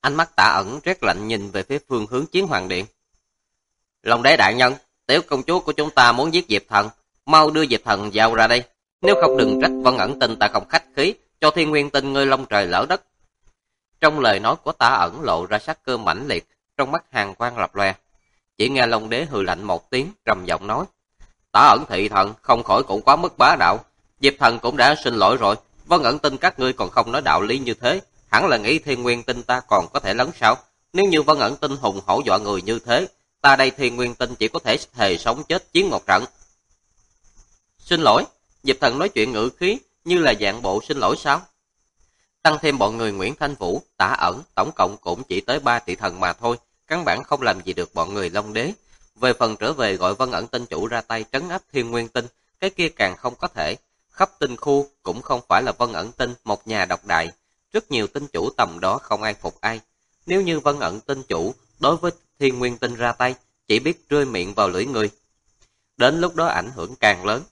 Ánh mắt Tả Ẩn rét lạnh nhìn về phía phương hướng Chiến Hoàng Điện. Long đế đại nhân, tiểu công chúa của chúng ta muốn giết Diệp Thần, mau đưa Diệp Thần vào ra đây. Nếu không đừng trách Vân Ẩn Tinh ta không khách khí, cho Thiên Nguyên Tinh ngươi long trời lỡ đất. Trong lời nói của Tả Ẩn lộ ra sát cơ mãnh liệt, trong mắt hàn quang lập lòe. Chỉ nghe Long đế hừ lạnh một tiếng, trầm giọng nói: Tả Ẩn thị thần không khỏi cũng quá mức bá đạo. Diệp Thần cũng đã xin lỗi rồi, Vân Ẩn Tinh các ngươi còn không nói đạo lý như thế, hẳn là nghĩ Thiên Nguyên Tinh ta còn có thể lấn sao? Nếu như Vân Ẩn Tinh hùng hổ dọa người như thế, ta đây Thiên Nguyên Tinh chỉ có thể thề sống chết chiến một trận. Xin lỗi, Diệp Thần nói chuyện ngữ khí như là dạng bộ xin lỗi sao? Tăng thêm bọn người Nguyễn Thanh Vũ, Tả Ẩn, tổng cộng cũng chỉ tới 3 thị thần mà thôi, căn bản không làm gì được bọn người Long đế. Về phần trở về gọi Vân Ẩn Tinh chủ ra tay trấn áp Thiên Nguyên Tinh, cái kia càng không có thể. Khắp tinh khu cũng không phải là Vân Ẩn Tinh một nhà độc đại, rất nhiều tinh chủ tầm đó không ai phục ai. Nếu như Vân Ẩn Tinh chủ đối với Thiên Nguyên Tinh ra tay, chỉ biết rơi miệng vào lưỡi người. Đến lúc đó ảnh hưởng càng lớn.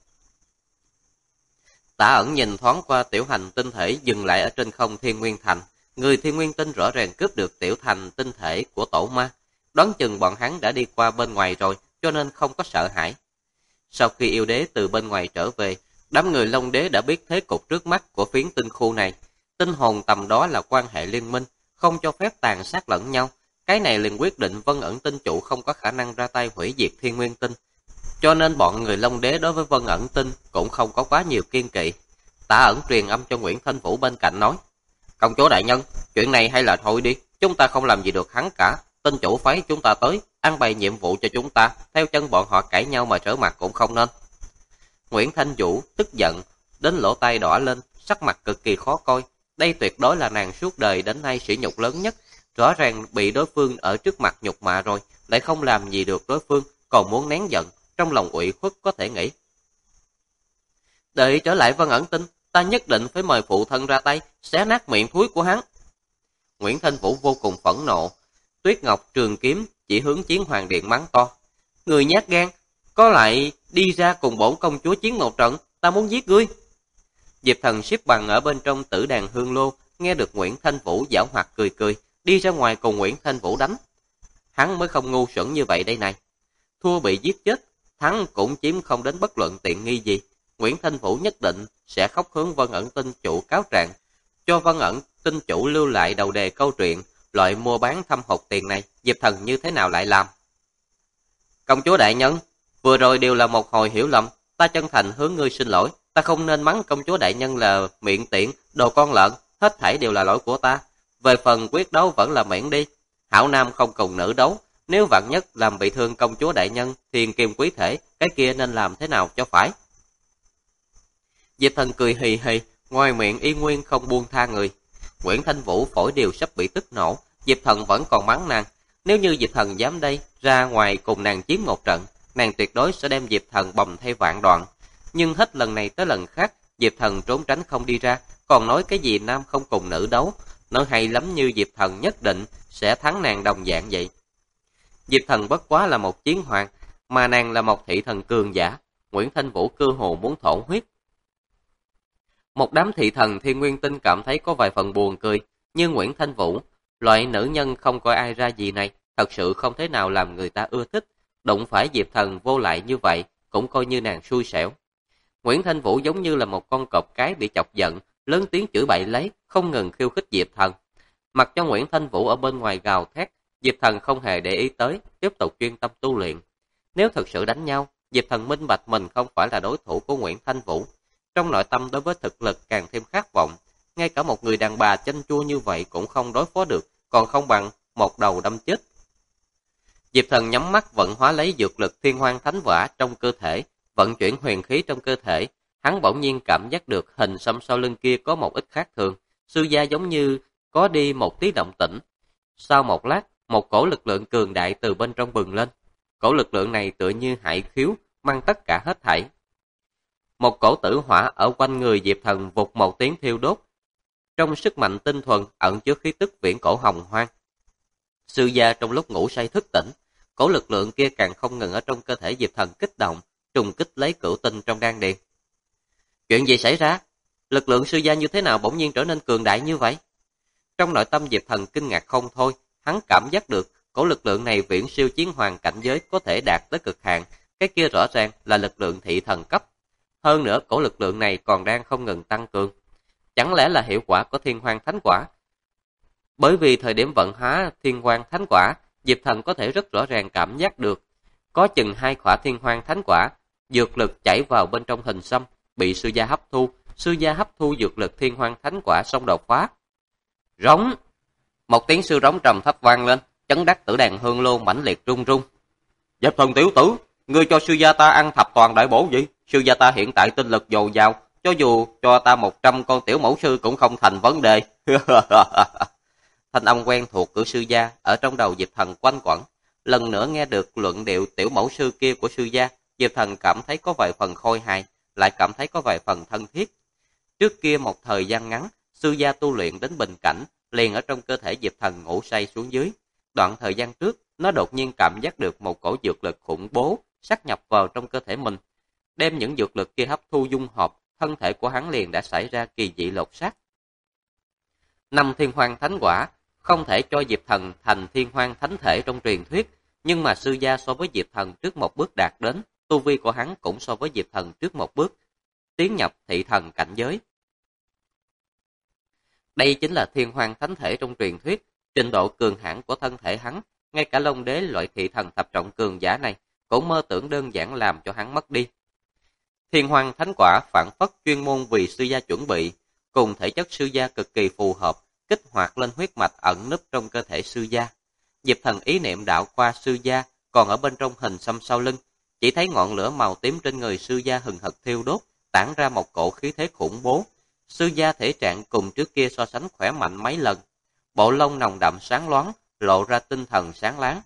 Tả Ẩn nhìn thoáng qua tiểu hành tinh thể dừng lại ở trên không Thiên Nguyên Thành. Người Thiên Nguyên Tinh rõ ràng cướp được tiểu thành tinh thể của tổ ma. Đoán chừng bọn hắn đã đi qua bên ngoài rồi, cho nên không có sợ hãi. Sau khi yêu đế từ bên ngoài trở về, đám người Long đế đã biết thế cục trước mắt của phiến tinh khu này. Tinh hồn tầm đó là quan hệ liên minh, không cho phép tàn sát lẫn nhau. Cái này liền quyết định Vân Ẩn Tinh chủ không có khả năng ra tay hủy diệt Thiên Nguyên Tinh. Cho nên bọn người Long đế đối với Vân Ẩn Tinh cũng không có quá nhiều kiên kỵ. Tả Ẩn truyền âm cho Nguyễn Thanh Vũ bên cạnh nói: Công chúa đại nhân, chuyện này hay là thôi đi, chúng ta không làm gì được hắn cả. Tinh chủ phái chúng ta tới, ăn bày nhiệm vụ cho chúng ta, theo chân bọn họ cãi nhau mà trở mặt cũng không nên. Nguyễn Thanh Vũ tức giận, đến lỗ tai đỏ lên, sắc mặt cực kỳ khó coi. Đây tuyệt đối là nàng suốt đời đến nay sỉ nhục lớn nhất. Rõ ràng bị đối phương ở trước mặt nhục mạ rồi, lại không làm gì được đối phương, còn muốn nén giận, trong lòng ủy khuất có thể nghĩ. Đợi trở lại Vân Ẩn Tinh, ta nhất định phải mời phụ thân ra tay, xé nát miệng thúi của hắn. Nguyễn Thanh Vũ vô cùng phẫn nộ, Tuyết Ngọc trường kiếm chỉ hướng Chiến Hoàng Điện mắng to: Người nhát gan, có lại đi ra cùng bổn công chúa chiến một trận, ta muốn giết ngươi. Diệp Thần xếp bằng ở bên trong tử đàn hương lô, nghe được Nguyễn Thanh Vũ giảo hoạt cười cười, đi ra ngoài cùng Nguyễn Thanh Vũ đánh. Hắn mới không ngu xuẩn như vậy đây này. Thua bị giết chết, thắng cũng chiếm không đến bất luận tiện nghi gì. Nguyễn Thanh Vũ nhất định sẽ khóc hướng Vân Ẩn Tinh chủ cáo trạng, cho Vân Ẩn Tinh chủ lưu lại đầu đề câu chuyện. Loại mua bán thâm hụt tiền này, Diệp Thần như thế nào lại làm? Công chúa đại nhân, vừa rồi đều là một hồi hiểu lầm, ta chân thành hướng ngươi xin lỗi, ta không nên mắng công chúa đại nhân là miệng tiện, đồ con lợn, hết thảy đều là lỗi của ta. Về phần quyết đấu vẫn là miễn đi, hảo nam không cùng nữ đấu, nếu vạn nhất làm bị thương công chúa đại nhân, thiên kim quý thể, cái kia nên làm thế nào cho phải? Diệp Thần cười hì hì, ngoài miệng y nguyên không buông tha người. Nguyễn Thanh Vũ phổi đều sắp bị tức nổ, Diệp Thần vẫn còn mắng nàng. Nếu như Diệp Thần dám đây ra ngoài cùng nàng chiến một trận, nàng tuyệt đối sẽ đem Diệp Thần bầm thay vạn đoạn. Nhưng hết lần này tới lần khác, Diệp Thần trốn tránh không đi ra, còn nói cái gì nam không cùng nữ đấu, nói hay lắm như Diệp Thần nhất định sẽ thắng nàng đồng dạng vậy. Diệp Thần bất quá là một chiến hoàng, mà nàng là một thị thần cường giả. Nguyễn Thanh Vũ cơ hồ muốn thổ huyết. Một đám thị thần Thiên Nguyên Tinh cảm thấy có vài phần buồn cười, nhưng Nguyễn Thanh Vũ, loại nữ nhân không coi ai ra gì này, thật sự không thể nào làm người ta ưa thích. Đụng phải Diệp Thần vô lại như vậy, cũng coi như nàng xui xẻo. Nguyễn Thanh Vũ giống như là một con cọp cái bị chọc giận, lớn tiếng chửi bậy lấy, không ngừng khiêu khích Diệp Thần. Mặc cho Nguyễn Thanh Vũ ở bên ngoài gào thét, Diệp Thần không hề để ý tới, tiếp tục chuyên tâm tu luyện. Nếu thực sự đánh nhau, Diệp Thần minh bạch mình không phải là đối thủ của Nguyễn Thanh Vũ. Trong nội tâm đối với thực lực càng thêm khát vọng, ngay cả một người đàn bà chanh chua như vậy cũng không đối phó được, còn không bằng một đầu đâm chết. Diệp Thần nhắm mắt vận hóa lấy dược lực thiên hoang thánh vã trong cơ thể, vận chuyển huyền khí trong cơ thể. Hắn bỗng nhiên cảm giác được hình xăm sau lưng kia có một ít khác thường, sư gia giống như có đi một tí động tĩnh. Sau một lát, một cổ lực lượng cường đại từ bên trong bừng lên. Cổ lực lượng này tựa như hải khiếu, mang tất cả hết thảy. Một cổ tử hỏa ở quanh người Diệp Thần vụt một tiếng thiêu đốt. Trong sức mạnh tinh thuần ẩn chứa khí tức viễn cổ hồng hoang. Sư gia trong lúc ngủ say thức tỉnh, cổ lực lượng kia càng không ngừng ở trong cơ thể Diệp Thần kích động, trùng kích lấy cửu tinh trong đan điền. Chuyện gì xảy ra? Lực lượng sư gia như thế nào bỗng nhiên trở nên cường đại như vậy? Trong nội tâm Diệp Thần kinh ngạc không thôi, hắn cảm giác được cổ lực lượng này viễn siêu chiến hoàng cảnh giới có thể đạt tới cực hạn, cái kia rõ ràng là lực lượng thị thần cấp. Hơn nữa cổ lực lượng này còn đang không ngừng tăng cường. Chẳng lẽ là hiệu quả của Thiên Hoang Thánh Quả? Bởi vì thời điểm vận hóa Thiên Hoang Thánh Quả, Diệp Thần có thể rất rõ ràng cảm giác được có chừng 2 khỏa Thiên Hoang Thánh Quả, dược lực chảy vào bên trong hình xăm, bị sư gia hấp thu. Sư gia hấp thu dược lực Thiên Hoang Thánh Quả xong đột phá. Rống! Một tiếng sư rống trầm thấp vang lên, chấn đắc tử đàn hương lô mãnh liệt rung rung. Diệp Thần tiểu tử, ngươi cho sư gia ta ăn thập toàn đại bổ gì? Sư gia ta hiện tại tinh lực dồi dào, cho dù cho ta 100 con tiểu mẫu sư cũng không thành vấn đề. Thanh âm quen thuộc của sư gia ở trong đầu Diệp Thần quanh quẩn. Lần nữa nghe được luận điệu tiểu mẫu sư kia của sư gia, Diệp Thần cảm thấy có vài phần khôi hài, lại cảm thấy có vài phần thân thiết. Trước kia một thời gian ngắn, sư gia tu luyện đến bình cảnh, liền ở trong cơ thể Diệp Thần ngủ say xuống dưới. Đoạn thời gian trước, nó đột nhiên cảm giác được một cổ dược lực khủng bố sát nhập vào trong cơ thể mình. Đem những dược lực kia hấp thu dung hợp, thân thể của hắn liền đã xảy ra kỳ dị lột xác. 5 Thiên Hoang Thánh Quả không thể cho Diệp Thần thành Thiên Hoang Thánh Thể trong truyền thuyết, nhưng mà sư gia so với Diệp Thần trước một bước đạt đến, tu vi của hắn cũng so với Diệp Thần trước một bước tiến nhập thị thần cảnh giới. Đây chính là Thiên Hoang Thánh Thể trong truyền thuyết, trình độ cường hãn của thân thể hắn, ngay cả Long Đế loại thị thần thập trọng cường giả này cũng mơ tưởng đơn giản làm cho hắn mất đi. Thiên Hoang Thánh Quả phản phất chuyên môn vì sư gia chuẩn bị, cùng thể chất sư gia cực kỳ phù hợp, kích hoạt lên huyết mạch ẩn núp trong cơ thể sư gia. Diệp Thần ý niệm đạo qua sư gia, còn ở bên trong hình xăm sau lưng, chỉ thấy ngọn lửa màu tím trên người sư gia hừng hực thiêu đốt, tản ra một cổ khí thế khủng bố. Sư gia thể trạng cùng trước kia so sánh khỏe mạnh mấy lần, bộ lông nồng đậm sáng loáng, lộ ra tinh thần sáng láng.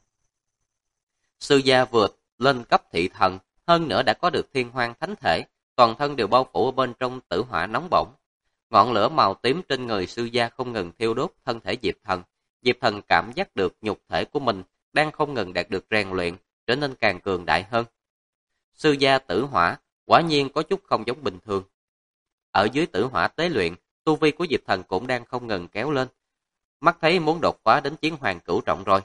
Sư gia vượt lên cấp thị thần, hơn nữa đã có được Thiên Hoang Thánh Thể, toàn thân đều bao phủ ở bên trong tử hỏa nóng bỏng. Ngọn lửa màu tím trên người sư gia không ngừng thiêu đốt thân thể Diệp Thần. Diệp Thần cảm giác được nhục thể của mình đang không ngừng đạt được rèn luyện, trở nên càng cường đại hơn. Sư gia tử hỏa quả nhiên có chút không giống bình thường. Ở dưới tử hỏa tế luyện, tu vi của Diệp Thần cũng đang không ngừng kéo lên. Mắt thấy muốn đột phá đến chiến hoàng cửu trọng rồi.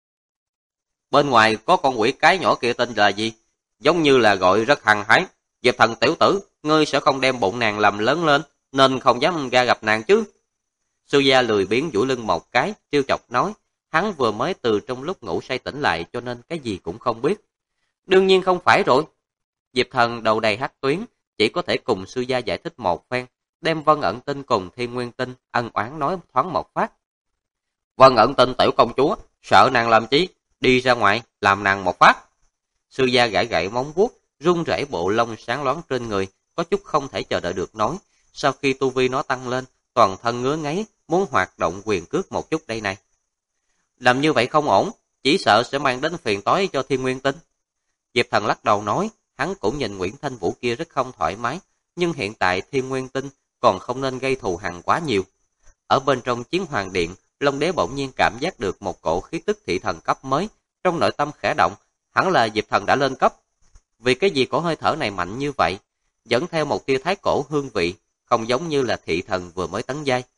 Bên ngoài có con quỷ cái nhỏ kia tên là gì? Giống như là gọi rất hăng hái. Diệp Thần tiểu tử, ngươi sẽ không đem bụng nàng làm lớn lên, nên không dám ra gặp nàng chứ. Sư gia lười biếng duỗi lưng một cái, trêu chọc nói. Hắn vừa mới từ trong lúc ngủ say tỉnh lại cho nên cái gì cũng không biết. Đương nhiên không phải rồi. Diệp Thần đầu đầy hắc tuyến, chỉ có thể cùng sư gia giải thích một phen, đem Vân Ẩn Tinh cùng Thiên Nguyên Tinh ân oán nói thoáng một phát. Vân Ẩn Tinh tiểu công chúa, sợ nàng làm chí, đi ra ngoài làm nàng một phát. Sư gia gãi gãi móng vuốt, run rẩy bộ lông sáng loáng trên người, có chút không thể chờ đợi được nói. Sau khi tu vi nó tăng lên, toàn thân ngứa ngáy, muốn hoạt động quyền cước một chút đây này. Làm như vậy không ổn, chỉ sợ sẽ mang đến phiền toái cho Thiên Nguyên Tinh. Diệp Thần lắc đầu nói, hắn cũng nhìn Nguyễn Thanh Vũ kia rất không thoải mái, nhưng hiện tại Thiên Nguyên Tinh còn không nên gây thù hằn quá nhiều. Ở bên trong Chiến Hoàng Điện, Long Đế bỗng nhiên cảm giác được một cổ khí tức thị thần cấp mới, trong nội tâm khẽ động, hẳn là Diệp Thần đã lên cấp. Vì cái gì cổ hơi thở này mạnh như vậy, dẫn theo một tia thái cổ hương vị, không giống như là thị thần vừa mới tấn giai.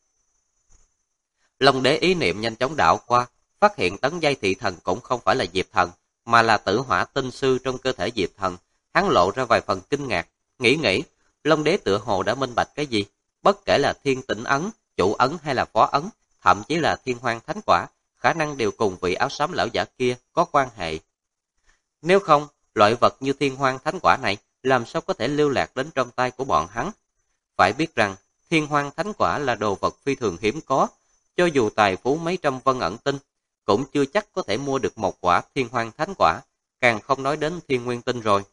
Long Đế ý niệm nhanh chóng đảo qua, phát hiện tấn giai thị thần cũng không phải là Diệp Thần, mà là tử hỏa tinh sư trong cơ thể Diệp Thần. Hắn lộ ra vài phần kinh ngạc, nghĩ, Long Đế tựa hồ đã minh bạch cái gì, bất kể là Thiên Tĩnh Ấn, Chủ Ấn hay là Phó Ấn, thậm chí là Thiên Hoang Thánh Quả, khả năng đều cùng vị áo xám lão giả kia có quan hệ. Nếu không, loại vật như Thiên Hoang Thánh Quả này làm sao có thể lưu lạc đến trong tay của bọn hắn? Phải biết rằng, Thiên Hoang Thánh Quả là đồ vật phi thường hiếm có, cho dù tài phú mấy trăm Vân Ẩn Tinh, cũng chưa chắc có thể mua được một quả Thiên Hoang Thánh Quả, càng không nói đến Thiên Nguyên Tinh rồi.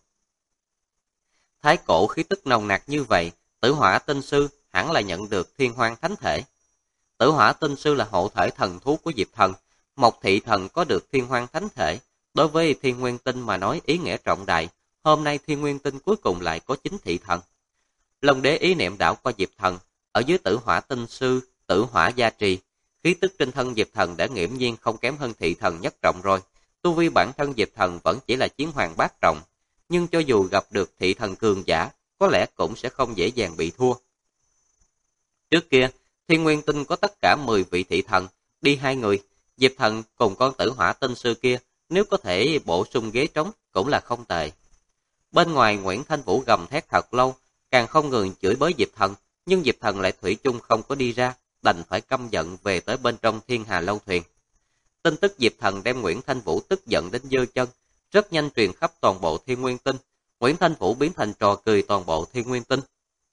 Thái cổ khí tức nồng nặc như vậy, Tử Hỏa Tinh Sư hẳn là nhận được Thiên Hoang Thánh Thể. Tử Hỏa Tinh Sư là hộ thể thần thú của Diệp Thần, một thị thần có được Thiên Hoang Thánh Thể, đối với Thiên Nguyên Tinh mà nói ý nghĩa trọng đại, hôm nay Thiên Nguyên Tinh cuối cùng lại có 9 thị thần. Long Đế ý niệm đảo qua Diệp Thần, ở dưới Tử Hỏa Tinh Sư, Tử Hỏa gia trì, khí tức trên thân Diệp Thần đã nghiễm nhiên không kém hơn thị thần nhất trọng rồi. Tu vi bản thân Diệp Thần vẫn chỉ là chiến hoàng bát trọng, nhưng cho dù gặp được thị thần cường giả, có lẽ cũng sẽ không dễ dàng bị thua. Trước kia, Thiên Nguyên Tinh có tất cả 10 vị thị thần, đi 2 người, Diệp Thần cùng con tử hỏa tinh sư kia, nếu có thể bổ sung ghế trống cũng là không tệ. Bên ngoài Nguyễn Thanh Vũ gầm thét thật lâu, càng không ngừng chửi bới Diệp Thần, nhưng Diệp Thần lại thủy chung không có đi ra, đành phải căm giận về tới bên trong Thiên Hà Lâu Thuyền. Tin tức Diệp Thần đem Nguyễn Thanh Vũ tức giận đến giơ chân, rất nhanh truyền khắp toàn bộ Thiên Nguyên Tinh. Nguyễn Thanh Vũ biến thành trò cười toàn bộ Thiên Nguyên Tinh.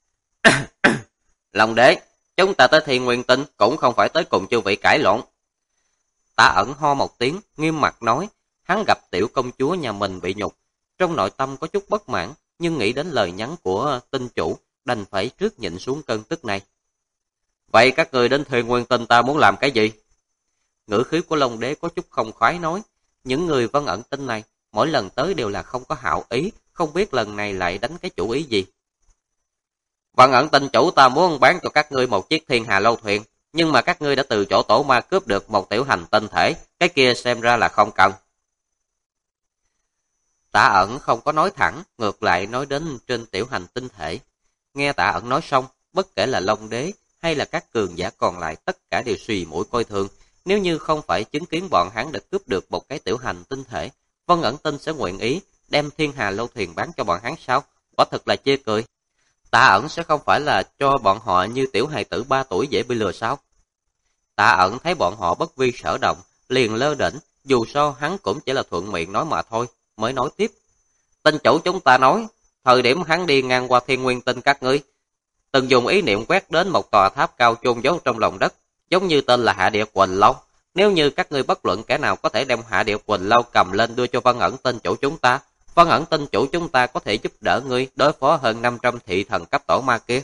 Long đế, chúng ta tới Thiên Nguyên Tinh cũng không phải tới cùng chư vị cãi lộn. Tả Ẩn ho một tiếng, nghiêm mặt nói, hắn gặp tiểu công chúa nhà mình bị nhục, trong nội tâm có chút bất mãn, nhưng nghĩ đến lời nhắn của tinh chủ, đành phải trước nhịn xuống cơn tức này. Vậy các người đến Thiên Nguyên Tinh ta muốn làm cái gì? Ngữ khí của Long đế có chút không khoái nói, những người Vân Ẩn Tinh này, mỗi lần tới đều là không có hảo ý, không biết lần này lại đánh cái chủ ý gì. Vân Ẩn Tinh chủ ta muốn bán cho các ngươi một chiếc Thiên Hà Lâu Thuyền, nhưng mà các ngươi đã từ chỗ tổ ma cướp được một tiểu hành tinh thể, cái kia xem ra là không cần. Tả Ẩn không có nói thẳng, ngược lại nói đến trên tiểu hành tinh thể. Nghe Tả Ẩn nói xong, bất kể là Long đế hay là các cường giả còn lại tất cả đều xùy mũi coi thường. Nếu như không phải chứng kiến bọn hắn đã cướp được một cái tiểu hành tinh thể, Vân Ẩn Tinh sẽ nguyện ý đem Thiên Hà Lâu Thuyền bán cho bọn hắn sao? Quả thật là chê cười. Tả Ẩn sẽ không phải là cho bọn họ như tiểu hài tử 3 tuổi dễ bị lừa sao? Tả Ẩn thấy bọn họ bất vi sở động, liền lơ đễnh, dù sao hắn cũng chỉ là thuận miệng nói mà thôi, mới nói tiếp. Tinh chủ chúng ta nói, thời điểm hắn đi ngang qua Thiên Nguyên Tinh các ngươi, từng dùng ý niệm quét đến một tòa tháp cao chôn giấu trong lòng đất, giống như tên là Hạ Địa Quỳnh Lâu. Nếu như các ngươi bất luận kẻ nào có thể đem Hạ Địa Quỳnh Lâu cầm lên đưa cho Vân Ẩn Tinh chủ chúng ta, Vân Ẩn Tinh chủ chúng ta có thể giúp đỡ ngươi đối phó hơn 500 thị thần cấp tổ ma kia.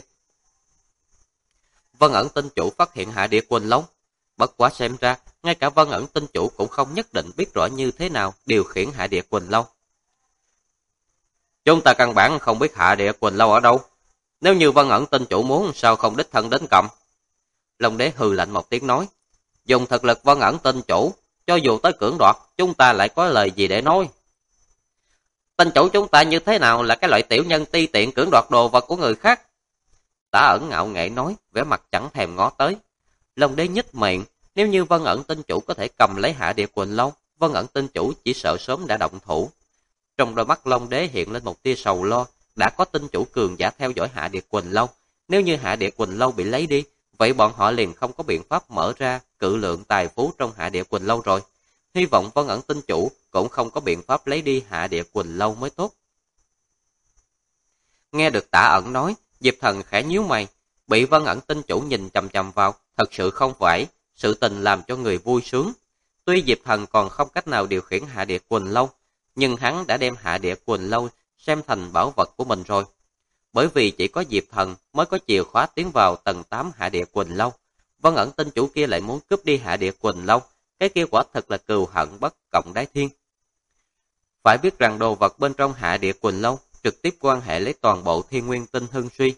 Vân Ẩn Tinh chủ phát hiện Hạ Địa Quỳnh Lâu. Bất quá xem ra, ngay cả Vân Ẩn Tinh chủ cũng không nhất định biết rõ như thế nào điều khiển Hạ Địa Quỳnh Lâu. Chúng ta căn bản không biết Hạ Địa Quỳnh Lâu ở đâu. Nếu như Vân Ẩn Tinh chủ muốn, sao không đích thân đến cầm? Long đế hừ lạnh một tiếng nói. Dùng thực lực Vân Ẩn Tinh chủ, cho dù tới cưỡng đoạt, chúng ta lại có lời gì để nói? Tinh chủ chúng ta như thế nào là cái loại tiểu nhân ti tiện cưỡng đoạt đồ vật của người khác? Tả Ẩn ngạo nghễ nói, vẻ mặt chẳng thèm ngó tới. Long đế nhếch miệng, nếu như Vân Ẩn Tinh chủ có thể cầm lấy Hạ Địa Quỳnh Lâu, Vân Ẩn Tinh chủ chỉ sợ sớm đã động thủ. Trong đôi mắt Long đế hiện lên một tia sầu lo, đã có tinh chủ cường giả theo dõi Hạ Địa Quỳnh Lâu. Nếu như Hạ Địa Quỳnh Lâu bị lấy đi, vậy bọn họ liền không có biện pháp mở ra cự lượng tài phú trong Hạ Địa Quỳnh Lâu rồi. Hy vọng Vân Ẩn Tinh chủ cũng không có biện pháp lấy đi Hạ Địa Quỳnh Lâu mới tốt. Nghe được Tả Ẩn nói, Diệp Thần khẽ nhíu mày, bị Vân Ẩn Tinh chủ nhìn chằm chằm vào, thật sự không phải, sự tình làm cho người vui sướng. Tuy Diệp Thần còn không cách nào điều khiển Hạ Địa Quỳnh Lâu, nhưng hắn đã đem Hạ Địa Quỳnh Lâu xem thành bảo vật của mình rồi. Bởi vì chỉ có Diệp Thần mới có chìa khóa tiến vào tầng 8 Hạ Địa Quỳnh Lâu. Vân Ẩn Tinh chủ kia lại muốn cướp đi Hạ Địa Quỳnh Lâu, cái kia quả thật là cừu hận bất cộng đái thiên. Phải biết rằng đồ vật bên trong Hạ Địa Quỳnh Lâu trực tiếp quan hệ lấy toàn bộ Thiên Nguyên Tinh hưng suy.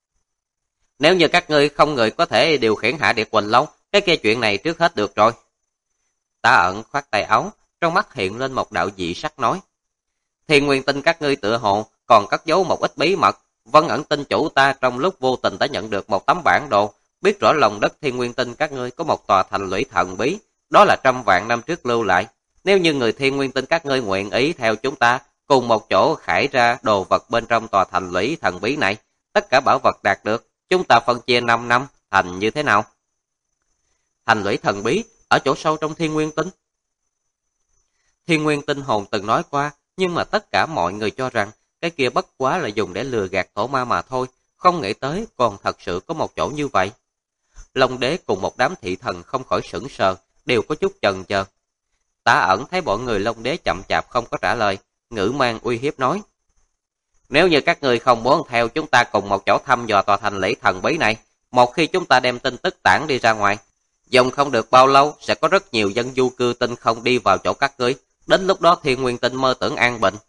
Nếu như các ngươi không người có thể điều khiển Hạ Địa Quỳnh Lâu, cái kia chuyện này trước hết được rồi. Tả Ẩn khoát tay áo, trong mắt hiện lên một đạo dị sắc nói. Thiên Nguyên Tinh các ngươi tựa hồ còn cất giấu một ít bí mật. Vân Ẩn Tinh chủ ta trong lúc vô tình đã nhận được một tấm bản đồ, biết rõ lòng đất Thiên Nguyên Tinh các ngươi có một tòa thành lũy thần bí, đó là 100 vạn năm trước lưu lại. Nếu như người Thiên Nguyên Tinh các ngươi nguyện ý theo chúng ta, cùng một chỗ khải ra đồ vật bên trong tòa thành lũy thần bí này, tất cả bảo vật đạt được, chúng ta phân chia 5 năm, thành như thế nào? Thành lũy thần bí, ở chỗ sâu trong Thiên Nguyên Tinh. Thiên Nguyên Tinh hồn từng nói qua, nhưng mà tất cả mọi người cho rằng cái kia bất quá là dùng để lừa gạt tổ ma mà thôi, không nghĩ tới còn thật sự có một chỗ như vậy. Long đế cùng một đám thị thần không khỏi sững sờ, đều có chút chần chờ. Tả Ẩn thấy bọn người Long đế chậm chạp không có trả lời, ngữ mang uy hiếp nói. Nếu như các người không muốn theo chúng ta cùng một chỗ thăm dò tòa thành lũy thần bí này, một khi chúng ta đem tin tức tản đi ra ngoài, dùng không được bao lâu sẽ có rất nhiều dân du cư tinh không đi vào chỗ các ngươi, đến lúc đó Thiên Nguyên Tinh mơ tưởng an bình.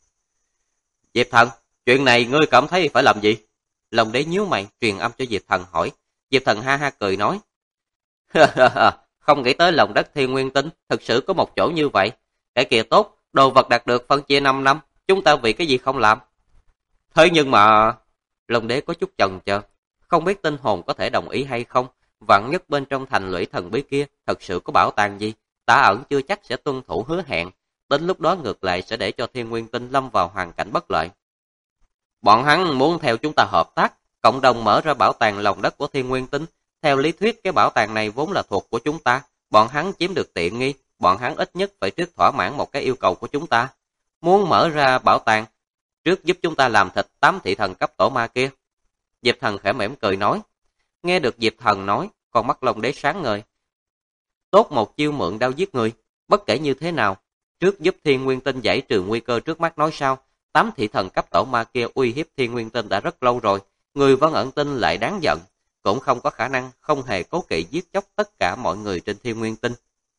Diệp Thần, chuyện này ngươi cảm thấy phải làm gì? Long đế nhíu mày truyền âm cho Diệp Thần hỏi. Diệp Thần ha ha cười nói. Không nghĩ tới lòng đất Thiên Nguyên Tinh thực sự có một chỗ như vậy. Cái kia tốt, đồ vật đạt được phân chia 5 năm, chúng ta vì cái gì không làm? Thế nhưng mà... Long đế có chút chần chờ, không biết tinh hồn có thể đồng ý hay không, Vạn nhất bên trong thành lũy thần bí kia thật sự có bảo tàng gì, Tả Ẩn chưa chắc sẽ tuân thủ hứa hẹn, đến lúc đó ngược lại sẽ để cho Thiên Nguyên Tinh lâm vào hoàn cảnh bất lợi. Bọn hắn muốn theo chúng ta hợp tác, cộng đồng mở ra bảo tàng lòng đất của Thiên Nguyên Tinh. Theo lý thuyết cái bảo tàng này vốn là thuộc của chúng ta, bọn hắn chiếm được tiện nghi, bọn hắn ít nhất phải trước thỏa mãn một cái yêu cầu của chúng ta. Muốn mở ra bảo tàng, trước giúp chúng ta làm thịt 8 thị thần cấp tổ ma kia. Diệp Thần khẽ mỉm cười nói. Nghe được Diệp Thần nói, con mắt Long Đế sáng ngời. Tốt một chiêu mượn đao giết người, bất kể như thế nào, trước giúp Thiên Nguyên Tinh giải trừ nguy cơ trước mắt nói sau. 8 thị thần cấp tổ ma kia uy hiếp Thiên Nguyên Tinh đã rất lâu rồi, người Vân Ẩn Tinh lại đáng giận, cũng không có khả năng không hề cố kỵ giết chóc tất cả mọi người trên Thiên Nguyên Tinh.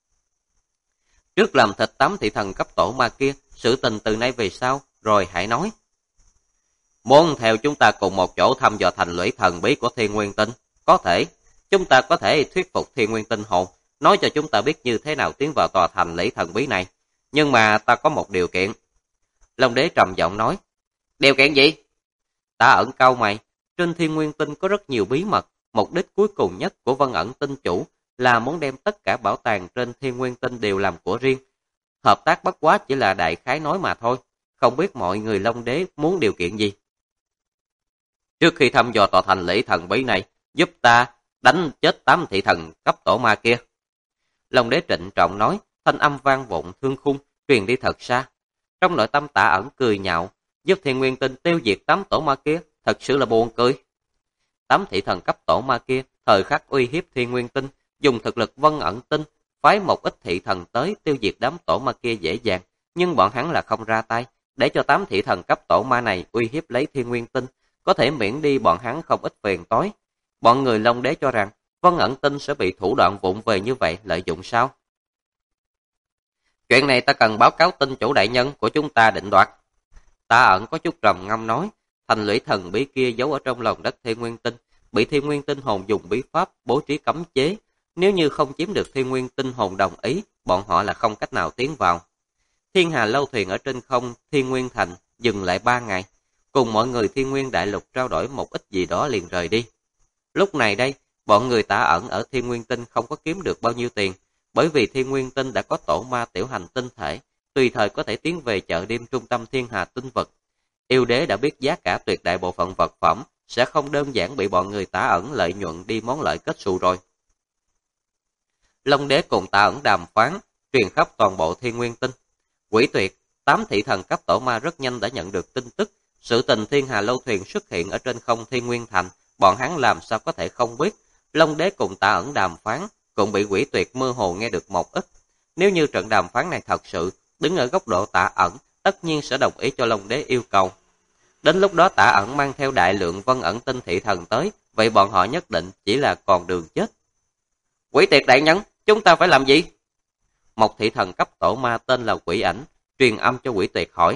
Trước làm thịt 8 thị thần cấp tổ ma kia, sự tình từ nay về sau, rồi hãy nói. Muốn theo chúng ta cùng một chỗ thăm dò thành lũy thần bí của Thiên Nguyên Tinh, có thể, chúng ta có thể thuyết phục Thiên Nguyên Tinh hồn, nói cho chúng ta biết như thế nào tiến vào tòa thành lũy thần bí này. Nhưng mà ta có một điều kiện. Long Đế trầm giọng nói. Điều kiện gì? Tả Ẩn cau mày. Trên Thiên Nguyên Tinh có rất nhiều bí mật, mục đích cuối cùng nhất của Vân Ẩn Tinh chủ là muốn đem tất cả bảo tàng trên Thiên Nguyên Tinh đều làm của riêng. Hợp tác bất quá chỉ là đại khái nói mà thôi, không biết mọi người Long Đế muốn điều kiện gì. Trước khi thăm dò tòa thành lũy thần bí này, giúp ta đánh chết 8 thị thần cấp tổ ma kia. Long Đế trịnh trọng nói, thanh âm vang vọng thương khung, truyền đi thật xa. Trong nội tâm Tả Ẩn cười nhạo, giúp Thiên Nguyên Tinh tiêu diệt 8 tổ ma kia, thật sự là buồn cười. 8 thị thần cấp tổ ma kia thời khắc uy hiếp Thiên Nguyên Tinh, dùng thực lực Vân Ẩn Tinh, phái một ít thị thần tới tiêu diệt đám tổ ma kia dễ dàng, nhưng bọn hắn là không ra tay, để cho 8 thị thần cấp tổ ma này uy hiếp lấy Thiên Nguyên Tinh, có thể miễn đi bọn hắn không ít phiền toái. Bọn người Long Đế cho rằng Vân Ẩn Tinh sẽ bị thủ đoạn vụng về như vậy lợi dụng sao? Chuyện này ta cần báo cáo tinh chủ đại nhân của chúng ta định đoạt. Tả Ẩn có chút trầm ngâm nói, thành lũy thần bí kia giấu ở trong lòng đất Thiên Nguyên Tinh, bị Thiên Nguyên Tinh hồn dùng bí pháp bố trí cấm chế. Nếu như không chiếm được Thiên Nguyên Tinh hồn đồng ý, bọn họ là không cách nào tiến vào. Thiên Hà lâu thuyền ở trên không Thiên Nguyên Thành dừng lại 3 ngày, cùng mọi người Thiên Nguyên Đại Lục trao đổi một ít gì đó liền rời đi. Lúc này đây, bọn người Tả Ẩn ở Thiên Nguyên Tinh không có kiếm được bao nhiêu tiền, bởi vì Thiên Nguyên Tinh đã có tổ ma tiểu hành tinh thể, tùy thời có thể tiến về chợ đêm trung tâm Thiên Hà tinh vật. Yêu Đế đã biết giá cả tuyệt đại bộ phận vật phẩm sẽ không đơn giản bị bọn người Tả Ẩn lợi nhuận đi món lợi kết xù rồi. Long Đế cùng Tả Ẩn đàm phán, truyền khắp toàn bộ Thiên Nguyên Tinh. Quỷ Tuyệt, 8 thị thần cấp tổ ma rất nhanh đã nhận được tin tức, sự tình Thiên Hà lâu thuyền xuất hiện ở trên không Thiên Nguyên Thành, bọn hắn làm sao có thể không biết. Long Đế cùng Tả Ẩn đàm phán, cũng bị Quỷ Tuyệt mơ hồ nghe được một ít. Nếu như trận đàm phán này thật sự, đứng ở góc độ Tả Ẩn, tất nhiên sẽ đồng ý cho Long Đế yêu cầu. Đến lúc đó Tả Ẩn mang theo đại lượng Vân Ẩn Tinh thị thần tới, vậy bọn họ nhất định chỉ là còn đường chết. Quỷ Tuyệt đại nhân, chúng ta phải làm gì? Một thị thần cấp tổ ma tên là Quỷ Ảnh, truyền âm cho Quỷ Tuyệt hỏi.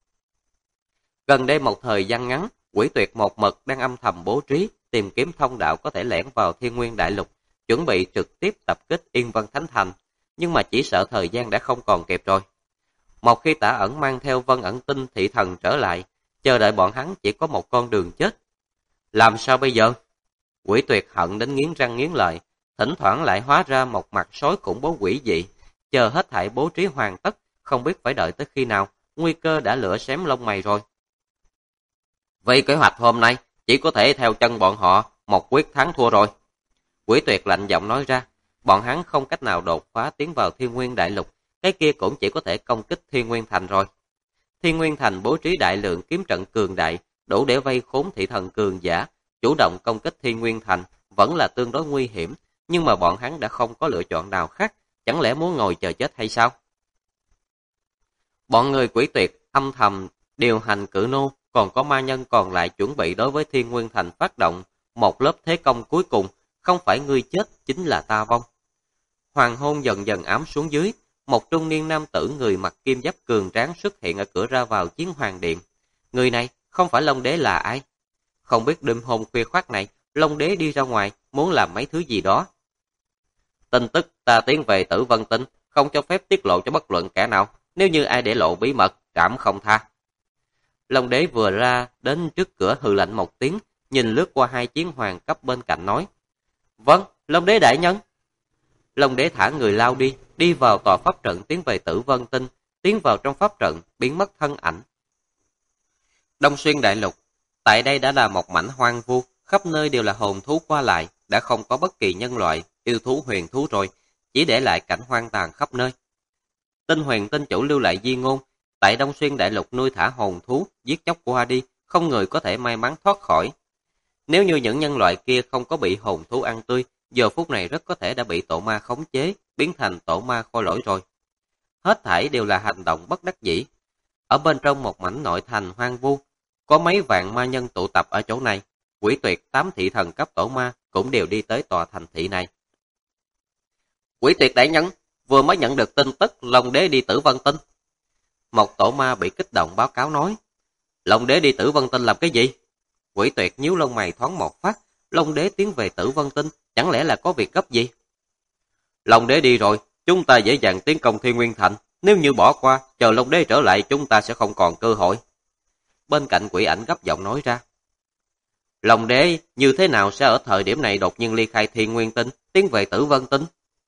Gần đây một thời gian ngắn, Quỷ Tuyệt một mực đang âm thầm bố trí, tìm kiếm thông đạo có thể lẻn vào Thiên Nguyên Đại Lục, chuẩn bị trực tiếp tập kích Yên Vân Thánh Thành, nhưng mà chỉ sợ thời gian đã không còn kịp rồi. Một khi Tả Ẩn mang theo Vân Ẩn Tinh thị thần trở lại, chờ đợi bọn hắn chỉ có một con đường chết. Làm sao bây giờ? Quỷ Tuyệt hận đến nghiến răng nghiến lợi, thỉnh thoảng lại hóa ra một mặt sói khủng bố quỷ dị, chờ hết thảy bố trí hoàn tất, không biết phải đợi tới khi nào, nguy cơ đã lửa xém lông mày rồi. Vậy kế hoạch hôm nay chỉ có thể theo chân bọn họ một quyết thắng thua rồi. Quỷ Tuyệt lạnh giọng nói ra, bọn hắn không cách nào đột phá tiến vào Thiên Nguyên Đại Lục, cái kia cũng chỉ có thể công kích Thiên Nguyên Thành rồi. Thiên Nguyên Thành bố trí đại lượng kiếm trận cường đại, đủ để vây khốn thị thần cường giả, chủ động công kích Thiên Nguyên Thành vẫn là tương đối nguy hiểm, nhưng mà bọn hắn đã không có lựa chọn nào khác, chẳng lẽ muốn ngồi chờ chết hay sao? Bọn người Quỷ Tuyệt âm thầm điều hành cử nô, còn có ma nhân còn lại chuẩn bị đối với Thiên Nguyên Thành phát động một lớp thế công cuối cùng, không phải ngươi chết chính là ta vong. Hoàng hôn dần dần ám xuống dưới, một trung niên nam tử người mặc kim giáp cường tráng xuất hiện ở cửa ra vào Chiến Hoàng Điện. Người này không phải Long Đế là ai? Không biết đêm hôm khuya khoắt này, Long Đế đi ra ngoài muốn làm mấy thứ gì đó. Tin tức ta tiến về Tử Vân Tinh, không cho phép tiết lộ cho bất luận kẻ nào, nếu như ai để lộ bí mật, trảm không tha. Long Đế vừa ra đến trước cửa hừ lạnh một tiếng, nhìn lướt qua hai chiến hoàng cấp bên cạnh nói. Vâng, Long đế đại nhân. Long đế thả người lao đi, đi vào tòa pháp trận tiến về Tử Vân Tinh, tiến vào trong pháp trận, biến mất thân ảnh. Đông Xuyên đại lục, tại đây đã là một mảnh hoang vu, khắp nơi đều là hồn thú qua lại, đã không có bất kỳ nhân loại, yêu thú huyền thú rồi, chỉ để lại cảnh hoang tàn khắp nơi. Tinh Huyền Tinh chủ lưu lại di ngôn, tại Đông Xuyên đại lục nuôi thả hồn thú, giết chóc qua đi, không người có thể may mắn thoát khỏi. Nếu như những nhân loại kia không có bị hồn thú ăn tươi, giờ phút này rất có thể đã bị tổ ma khống chế, biến thành tổ ma khôi lỗi rồi. Hết thảy đều là hành động bất đắc dĩ. Ở bên trong một mảnh nội thành hoang vu, có mấy vạn ma nhân tụ tập ở chỗ này, Quỷ Tuyệt 8 thị thần cấp tổ ma cũng đều đi tới tòa thành thị này. Quỷ Tuyệt đại nhân, vừa mới nhận được tin tức Long đế đi Tử Vân Tinh. Một tổ ma bị kích động báo cáo nói, Long đế đi Tử Vân Tinh làm cái gì? Quỷ Tuyệt nhíu lông mày thoáng một phát, Long đế tiến về Tử Vân Tinh, chẳng lẽ là có việc gấp gì? Long đế đi rồi, chúng ta dễ dàng tiến công Thiên Nguyên Thành, nếu như bỏ qua, chờ Long đế trở lại chúng ta sẽ không còn cơ hội. Bên cạnh Quỷ Ảnh gấp giọng nói ra. Long đế như thế nào sẽ ở thời điểm này đột nhiên ly khai Thiên Nguyên Tinh, tiến về Tử Vân Tinh?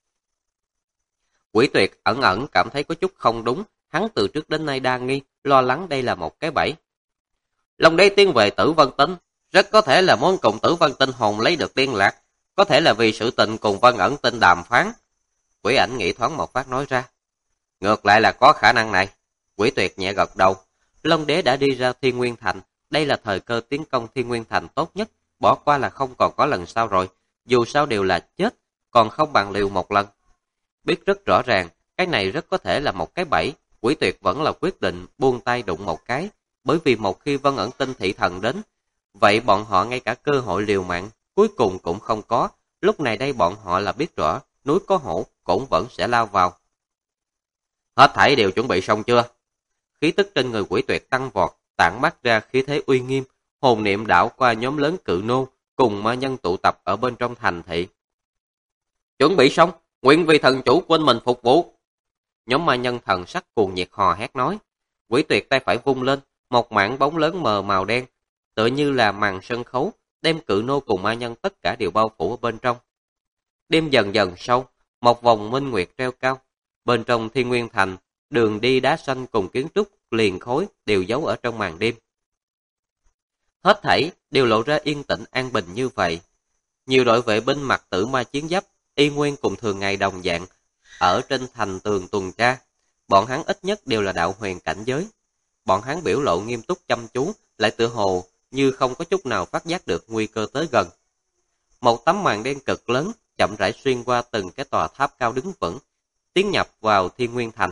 Quỷ Tuyệt ẩn ẩn cảm thấy có chút không đúng, hắn từ trước đến nay đa nghi, lo lắng đây là một cái bẫy. Long đế tiến về Tử Vân Tinh, rất có thể là muốn cùng Tử Vân Tinh hồn lấy được liên lạc, có thể là vì sự tình cùng Vân Ẩn Tinh đàm phán. Quỷ Ảnh nghĩ thoáng một phát nói ra. Ngược lại là có khả năng này. Quỷ Tuyệt nhẹ gật đầu. Long đế đã đi ra Thiên Nguyên Thành, đây là thời cơ tiến công Thiên Nguyên Thành tốt nhất, bỏ qua là không còn có lần sau rồi, dù sao đều là chết, còn không bằng liều một lần. Biết rất rõ ràng, cái này rất có thể là một cái bẫy, Quỷ Tuyệt vẫn là quyết định buông tay đụng một cái, bởi vì một khi Vân Ẩn Tinh thị thần đến, vậy bọn họ ngay cả cơ hội liều mạng, cuối cùng cũng không có, lúc này đây bọn họ là biết rõ, núi có hổ, cũng vẫn sẽ lao vào. Hết thảy đều chuẩn bị xong chưa? Khí tức trên người Quỷ Tuyệt tăng vọt, tản mát ra khí thế uy nghiêm, hồn niệm đảo qua nhóm lớn cự nô, cùng ma nhân tụ tập ở bên trong thành thị. Chuẩn bị xong, nguyện vì thần chủ quên mình phục vụ. Nhóm ma nhân thần sắc cuồng nhiệt hò hét nói. Quỷ Tuyệt tay phải vung lên, một mảng bóng lớn mờ màu đen, tựa như là màn sân khấu, đem cự nô cùng ma nhân tất cả đều bao phủ ở bên trong. Đêm dần dần sâu, một vòng minh nguyệt treo cao, bên trong Thiên Nguyên Thành, đường đi đá xanh cùng kiến trúc liền khối đều giấu ở trong màn đêm. Hết thảy đều lộ ra yên tĩnh an bình như vậy. Nhiều đội vệ binh mặc tử ma chiến giáp, y nguyên cùng thường ngày đồng dạng, ở trên thành tường tuần tra. Bọn hắn ít nhất đều là đạo huyền cảnh giới. Bọn hắn biểu lộ nghiêm túc chăm chú, lại tựa hồ như không có chút nào phát giác được nguy cơ tới gần. Một tấm màn đen cực lớn chậm rãi xuyên qua từng cái tòa tháp cao đứng vững, tiến nhập vào Thiên Nguyên Thành.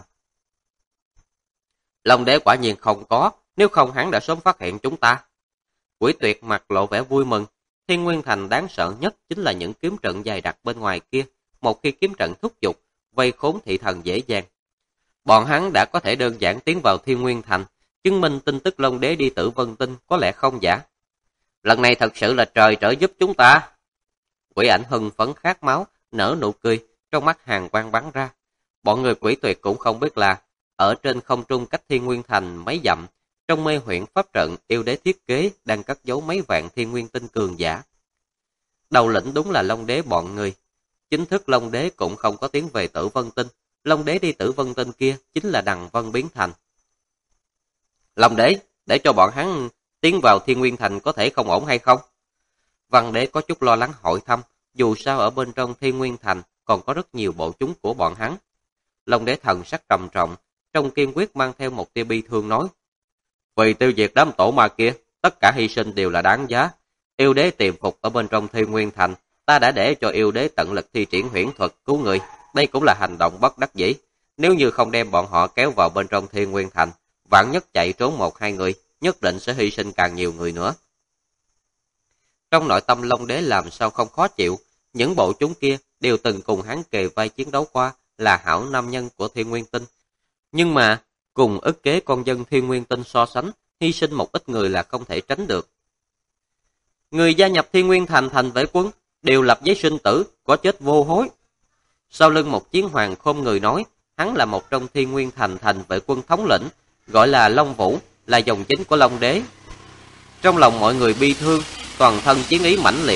Long đế quả nhiên không có, nếu không hắn đã sớm phát hiện chúng ta. Quỷ Tuyệt mặt lộ vẻ vui mừng. Thiên Nguyên Thành đáng sợ nhất chính là những kiếm trận dày đặc bên ngoài kia. Một khi kiếm trận thúc giục, vây khốn thị thần dễ dàng. Bọn hắn đã có thể đơn giản tiến vào Thiên Nguyên Thành, chứng minh tin tức Long đế đi Tử Vân Tinh có lẽ không giả. Lần này thật sự là trời trợ giúp chúng ta. Quỷ Ảnh hưng phấn khát máu, nở nụ cười, trong mắt hàn quang bắn ra. Bọn người Quỷ Tuyệt cũng không biết là, ở trên không trung cách Thiên Nguyên Thành mấy dặm, trong mê huyễn pháp trận yêu đế thiết kế đang cất giấu mấy vạn Thiên Nguyên Tinh cường giả. Đầu lĩnh đúng là Long đế bọn người. Chính thức Long đế cũng không có tiến về Tử Vân Tinh, Long đế đi Tử Vân Tinh kia chính là Đằng Vân biến thành. Long đế, để cho bọn hắn tiến vào Thiên Nguyên Thành có thể không ổn hay không? Văn đế có chút lo lắng hỏi thăm, dù sao ở bên trong Thiên Nguyên Thành còn có rất nhiều bộ chúng của bọn hắn. Long đế thần sắc trầm trọng, trong kiên quyết mang theo một tia bi thương nói. Vì tiêu diệt đám tổ ma kia, tất cả hy sinh đều là đáng giá. Yêu đế tiềm phục ở bên trong Thiên Nguyên Thành, ta đã để cho yêu đế tận lực thi triển huyễn thuật cứu người. Đây cũng là hành động bất đắc dĩ. Nếu như không đem bọn họ kéo vào bên trong Thiên Nguyên Thành, vạn nhất chạy trốn 1-2 người, nhất định sẽ hy sinh càng nhiều người nữa. Trong nội tâm Long đế làm sao không khó chịu, những bộ chúng kia đều từng cùng hắn kề vai chiến đấu qua, là hảo nam nhân của Thiên Nguyên Tinh. Nhưng mà, cùng ức kế con dân Thiên Nguyên Tinh so sánh, hy sinh một ít người là không thể tránh được. Người gia nhập Thiên Nguyên Thành thành vệ quân, đều lập giấy sinh tử, có chết vô hối. Sau lưng một chiến hoàng khom người nói, hắn là một trong Thiên Nguyên Thành thành vệ quân thống lĩnh, gọi là Long Vũ, là dòng chính của Long đế. Trong lòng mọi người bi thương, toàn thân chiến ý mãnh liệt,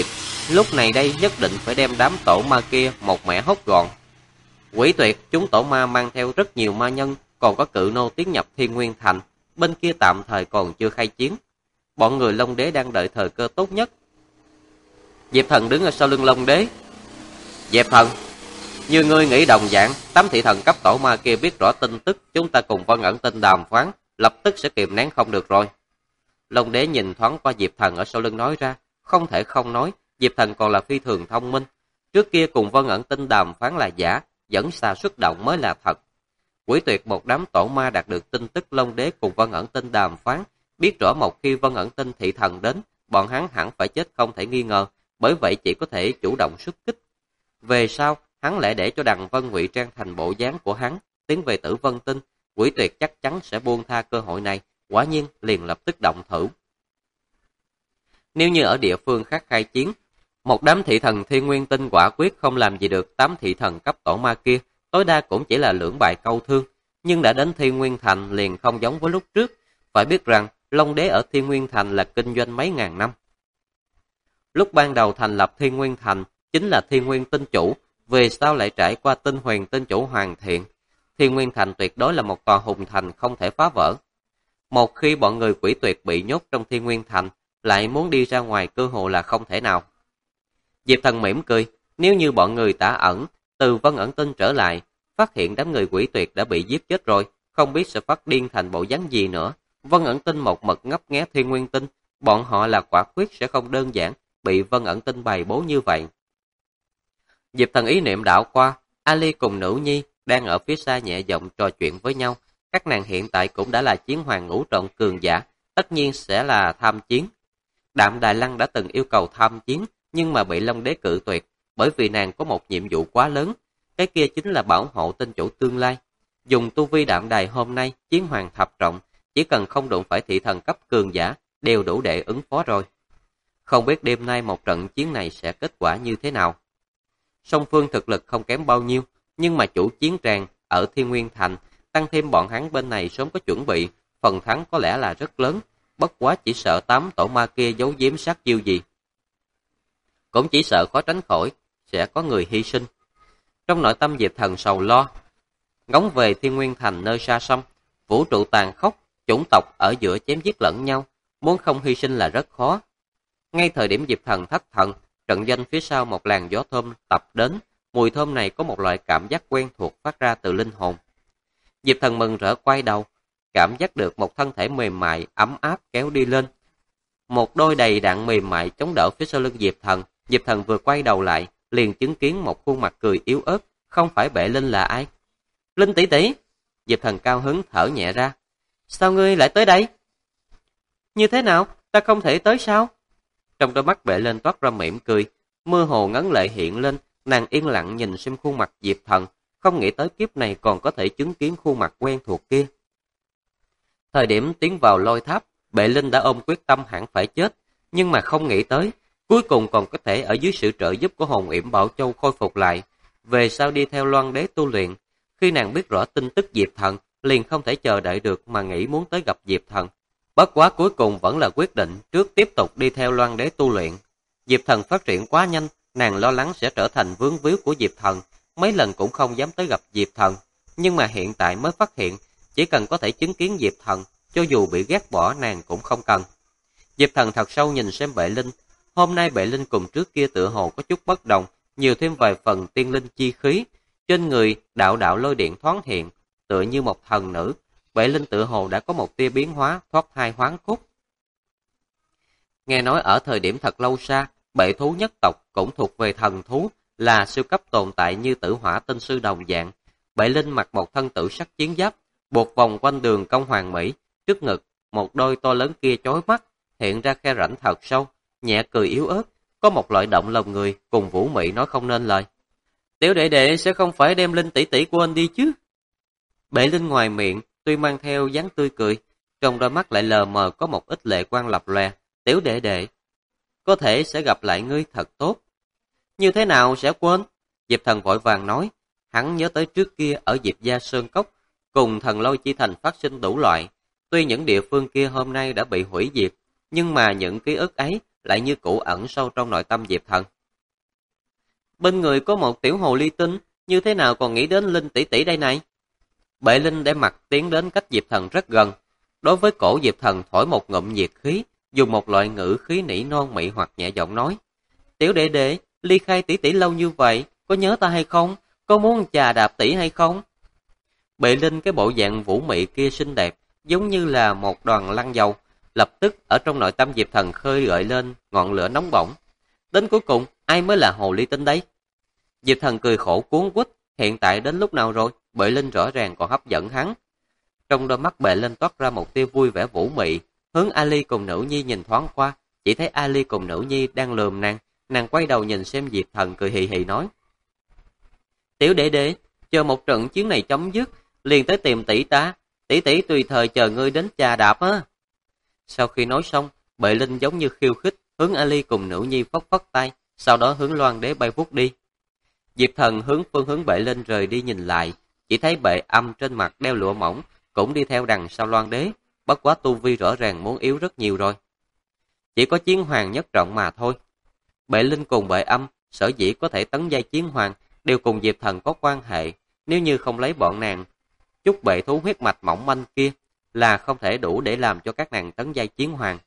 Lúc này đây nhất định phải đem đám tổ ma kia một mẻ hốt gọn. Quỷ Tuyệt, chúng tổ ma mang theo rất nhiều ma nhân, còn có cự nô tiến nhập Thiên Nguyên Thành, bên kia tạm thời còn chưa khai chiến. Bọn người Long Đế đang đợi thời cơ tốt nhất. Diệp Thần đứng ở sau lưng Long Đế. Diệp Thần, như ngươi nghĩ đồng dạng, 8 thị thần cấp tổ ma kia biết rõ tin tức, chúng ta cùng Vân Ẩn Tinh đàm phán, lập tức sẽ kìm nén không được rồi. Long Đế nhìn thoáng qua Diệp Thần ở sau lưng nói ra, không thể không nói, Diệp Thần còn là phi thường thông minh. Trước kia cùng Vân Ẩn Tinh đàm phán là giả, dẫn xà xuất động mới là thật. Quỷ Tuyệt một đám tổ ma đạt được tin tức Long Đế cùng Vân Ẩn Tinh đàm phán, biết rõ một khi Vân Ẩn Tinh thị thần đến, bọn hắn hẳn phải chết không thể nghi ngờ, bởi vậy chỉ có thể chủ động xuất kích. Về sau, hắn lại để cho Đằng Vân ngụy trang thành bộ dáng của hắn, tiến về Tử Vân Tinh, Quỷ Tuyệt chắc chắn sẽ buông tha cơ hội này, quả nhiên liền lập tức động thử. Nếu như ở địa phương khác khai chiến, một đám thị thần Thiên Nguyên Tinh quả quyết không làm gì được 8 thị thần cấp tổ ma kia, tối đa cũng chỉ là lưỡng bại câu thương, nhưng đã đến Thiên Nguyên Thành liền không giống với lúc trước, phải biết rằng Long Đế ở Thiên Nguyên Thành là kinh doanh mấy ngàn năm. Lúc ban đầu thành lập Thiên Nguyên Thành chính là Thiên Nguyên Tinh Chủ, về sau lại trải qua Tinh Huyền Tinh Chủ hoàn thiện. Thiên Nguyên Thành tuyệt đối là một tòa hùng thành không thể phá vỡ. Một khi bọn người Quỷ Tuyệt bị nhốt trong Thiên Nguyên Thành, lại muốn đi ra ngoài cơ hội là không thể nào. Diệp Thần mỉm cười, nếu như bọn người Tả Ẩn từ Vân Ẩn Tinh trở lại, phát hiện đám người Quỷ Tuyệt đã bị giết chết rồi, không biết sẽ phát điên thành bộ dáng gì nữa. Vân Ẩn Tinh một mực ngấp nghé Thiên Nguyên Tinh, bọn họ là quả quyết sẽ không đơn giản bị Vân Ẩn Tinh bày bố như vậy. Diệp Thần ý niệm đảo qua, Ali cùng Nữ Nhi đang ở phía xa nhẹ giọng trò chuyện với nhau. Các nàng hiện tại cũng đã là chiến hoàng ngũ trọng cường giả, tất nhiên sẽ là tham chiến. Đạm Đài Lăng đã từng yêu cầu tham chiến, nhưng mà bị Long Đế cự tuyệt, bởi vì nàng có một nhiệm vụ quá lớn, cái kia chính là bảo hộ tinh chủ tương lai. Dùng tu vi Đạm Đài hôm nay, chiến hoàng thập trọng, chỉ cần không đụng phải thị thần cấp cường giả, đều đủ để ứng phó rồi. Không biết đêm nay một trận chiến này sẽ kết quả như thế nào. Song phương thực lực không kém bao nhiêu, nhưng mà chủ chiến tràng ở Thiên Nguyên Thành, tăng thêm bọn hắn bên này sớm có chuẩn bị, phần thắng có lẽ là rất lớn, bất quá chỉ sợ 8 tổ ma kia giấu giếm sát chiêu gì. Cũng chỉ sợ khó tránh khỏi, sẽ có người hy sinh. Trong nội tâm Diệp Thần sầu lo, ngóng về Thiên Nguyên Thành nơi xa xăm, vũ trụ tàn khốc, chủng tộc ở giữa chém giết lẫn nhau, muốn không hy sinh là rất khó. Ngay thời điểm Diệp Thần thất thần, trận doanh phía sau một làn gió thơm tập đến, mùi thơm này có một loại cảm giác quen thuộc phát ra từ linh hồn. Diệp Thần mừng rỡ quay đầu, cảm giác được một thân thể mềm mại, ấm áp kéo đi lên. Một đôi đầy đặn mềm mại chống đỡ phía sau lưng Diệp Thần. Diệp Thần vừa quay đầu lại, liền chứng kiến một khuôn mặt cười yếu ớt, không phải Bệ Linh là ai? Linh tỷ tỷ! Diệp Thần cao hứng thở nhẹ ra. Sao ngươi lại tới đây? Như thế nào? Ta không thể tới sao? Trong đôi mắt Bệ Linh toát ra mỉm cười, mơ hồ ngấn lệ hiện lên, nàng yên lặng nhìn xem khuôn mặt Diệp Thần, không nghĩ tới kiếp này còn có thể chứng kiến khuôn mặt quen thuộc kia. Thời điểm tiến vào lôi tháp, Bệ Linh đã ôm quyết tâm hẳn phải chết, nhưng mà không nghĩ tới, cuối cùng còn có thể ở dưới sự trợ giúp của hồn yểm Bảo Châu khôi phục lại. Về sau đi theo Loan Đế tu luyện, khi nàng biết rõ tin tức Diệp Thần, liền không thể chờ đợi được mà nghĩ muốn tới gặp Diệp Thần. Bất quá cuối cùng vẫn là quyết định trước tiếp tục đi theo Loan Đế tu luyện. Diệp Thần phát triển quá nhanh, nàng lo lắng sẽ trở thành vướng víu của Diệp Thần, mấy lần cũng không dám tới gặp Diệp Thần, nhưng mà hiện tại mới phát hiện, chỉ cần có thể chứng kiến Diệp Thần, cho dù bị ghét bỏ nàng cũng không cần. Diệp Thần thật sâu nhìn xem Bệ Linh, hôm nay Bệ Linh cùng trước kia tựa hồ có chút bất đồng, nhiều thêm vài phần tiên linh chi khí, trên người đạo đạo lôi điện thoáng hiện, tựa như một thần nữ. Bệ Linh tựa hồ đã có một tia biến hóa, thoát thai hoán cốt. Nghe nói ở thời điểm thật lâu xa, bệ thú nhất tộc cũng thuộc về thần thú, là siêu cấp tồn tại như Tử Hỏa Tinh Sư đồng dạng. Bệ Linh mặc một thân tử sắc chiến giáp, buộc vòng quanh đường cong hoàng mỹ, trước ngực một đôi to lớn kia chói mắt, hiện ra khe rãnh thật sâu, nhẹ cười yếu ớt, có một loại động lòng người, cùng vũ mị nói không nên lời. Tiểu đệ đệ sẽ không phải đem Linh tỷ tỷ của anh đi chứ? Bệ Linh ngoài miệng tuy mang theo dáng tươi cười, trong đôi mắt lại lờ mờ có một ít lệ quang lập lòe. Tiểu đệ đệ, có thể sẽ gặp lại ngươi thật tốt. Như thế nào sẽ quên? Diệp Thần vội vàng nói, hắn nhớ tới trước kia ở Diệp Gia Sơn Cốc, cùng Thần Lôi Chi Thành phát sinh đủ loại. Tuy những địa phương kia hôm nay đã bị hủy diệt, nhưng mà những ký ức ấy lại như cũ ẩn sâu trong nội tâm Diệp Thần. Bên người có một tiểu hồ ly tinh, như thế nào còn nghĩ đến Linh tỷ tỷ đây này? Bệ Linh để mặt tiến đến cách Diệp Thần rất gần. Đối với cổ Diệp Thần thổi một ngụm nhiệt khí, dùng một loại ngữ khí nỉ non mị hoặc nhẹ giọng nói. Tiểu đệ đệ, ly khai tỷ tỷ lâu như vậy, có nhớ ta hay không? Có muốn chà đạp tỷ hay không? Bệ Linh cái bộ dạng vũ mị kia xinh đẹp, giống như là một đoàn lăn dầu, lập tức ở trong nội tâm Diệp Thần khơi gợi lên ngọn lửa nóng bỏng. Đến cuối cùng, ai mới là hồ ly tinh đấy? Diệp Thần cười khổ cuốn quýt, hiện tại đến lúc nào rồi? Bệ Linh rõ ràng còn hấp dẫn hắn. Trong đôi mắt Bệ Linh toát ra một tia vui vẻ vũ mị, hướng Ali cùng Nữ Nhi nhìn thoáng qua, chỉ thấy Ali cùng Nữ Nhi đang lườm nàng quay đầu nhìn xem Diệp Thần cười hì hì nói. Tiểu đệ đệ, chờ một trận chiến này chấm dứt, liền tới tìm tỷ ta, tỷ tỷ tùy thời chờ ngươi đến chà đạp á. Sau khi nói xong, Bệ Linh giống như khiêu khích, hướng Ali cùng Nữ Nhi phất phất tay, sau đó hướng Loan Đế bay vút đi. Diệp Thần hướng phương hướng Bệ Linh rời đi nhìn lại, chỉ thấy Bệ Âm trên mặt đeo lụa mỏng, cũng đi theo đằng sau Loan Đế, bất quá tu vi rõ ràng muốn yếu rất nhiều rồi. Chỉ có Chiến Hoàng nhất trọng mà thôi. Bệ Linh cùng Bệ Âm, sở dĩ có thể tấn giai Chiến Hoàng, đều cùng Diệp Thần có quan hệ, nếu như không lấy bọn nàng, chút bệ thú huyết mạch mỏng manh kia, là không thể đủ để làm cho các nàng tấn giai Chiến Hoàng.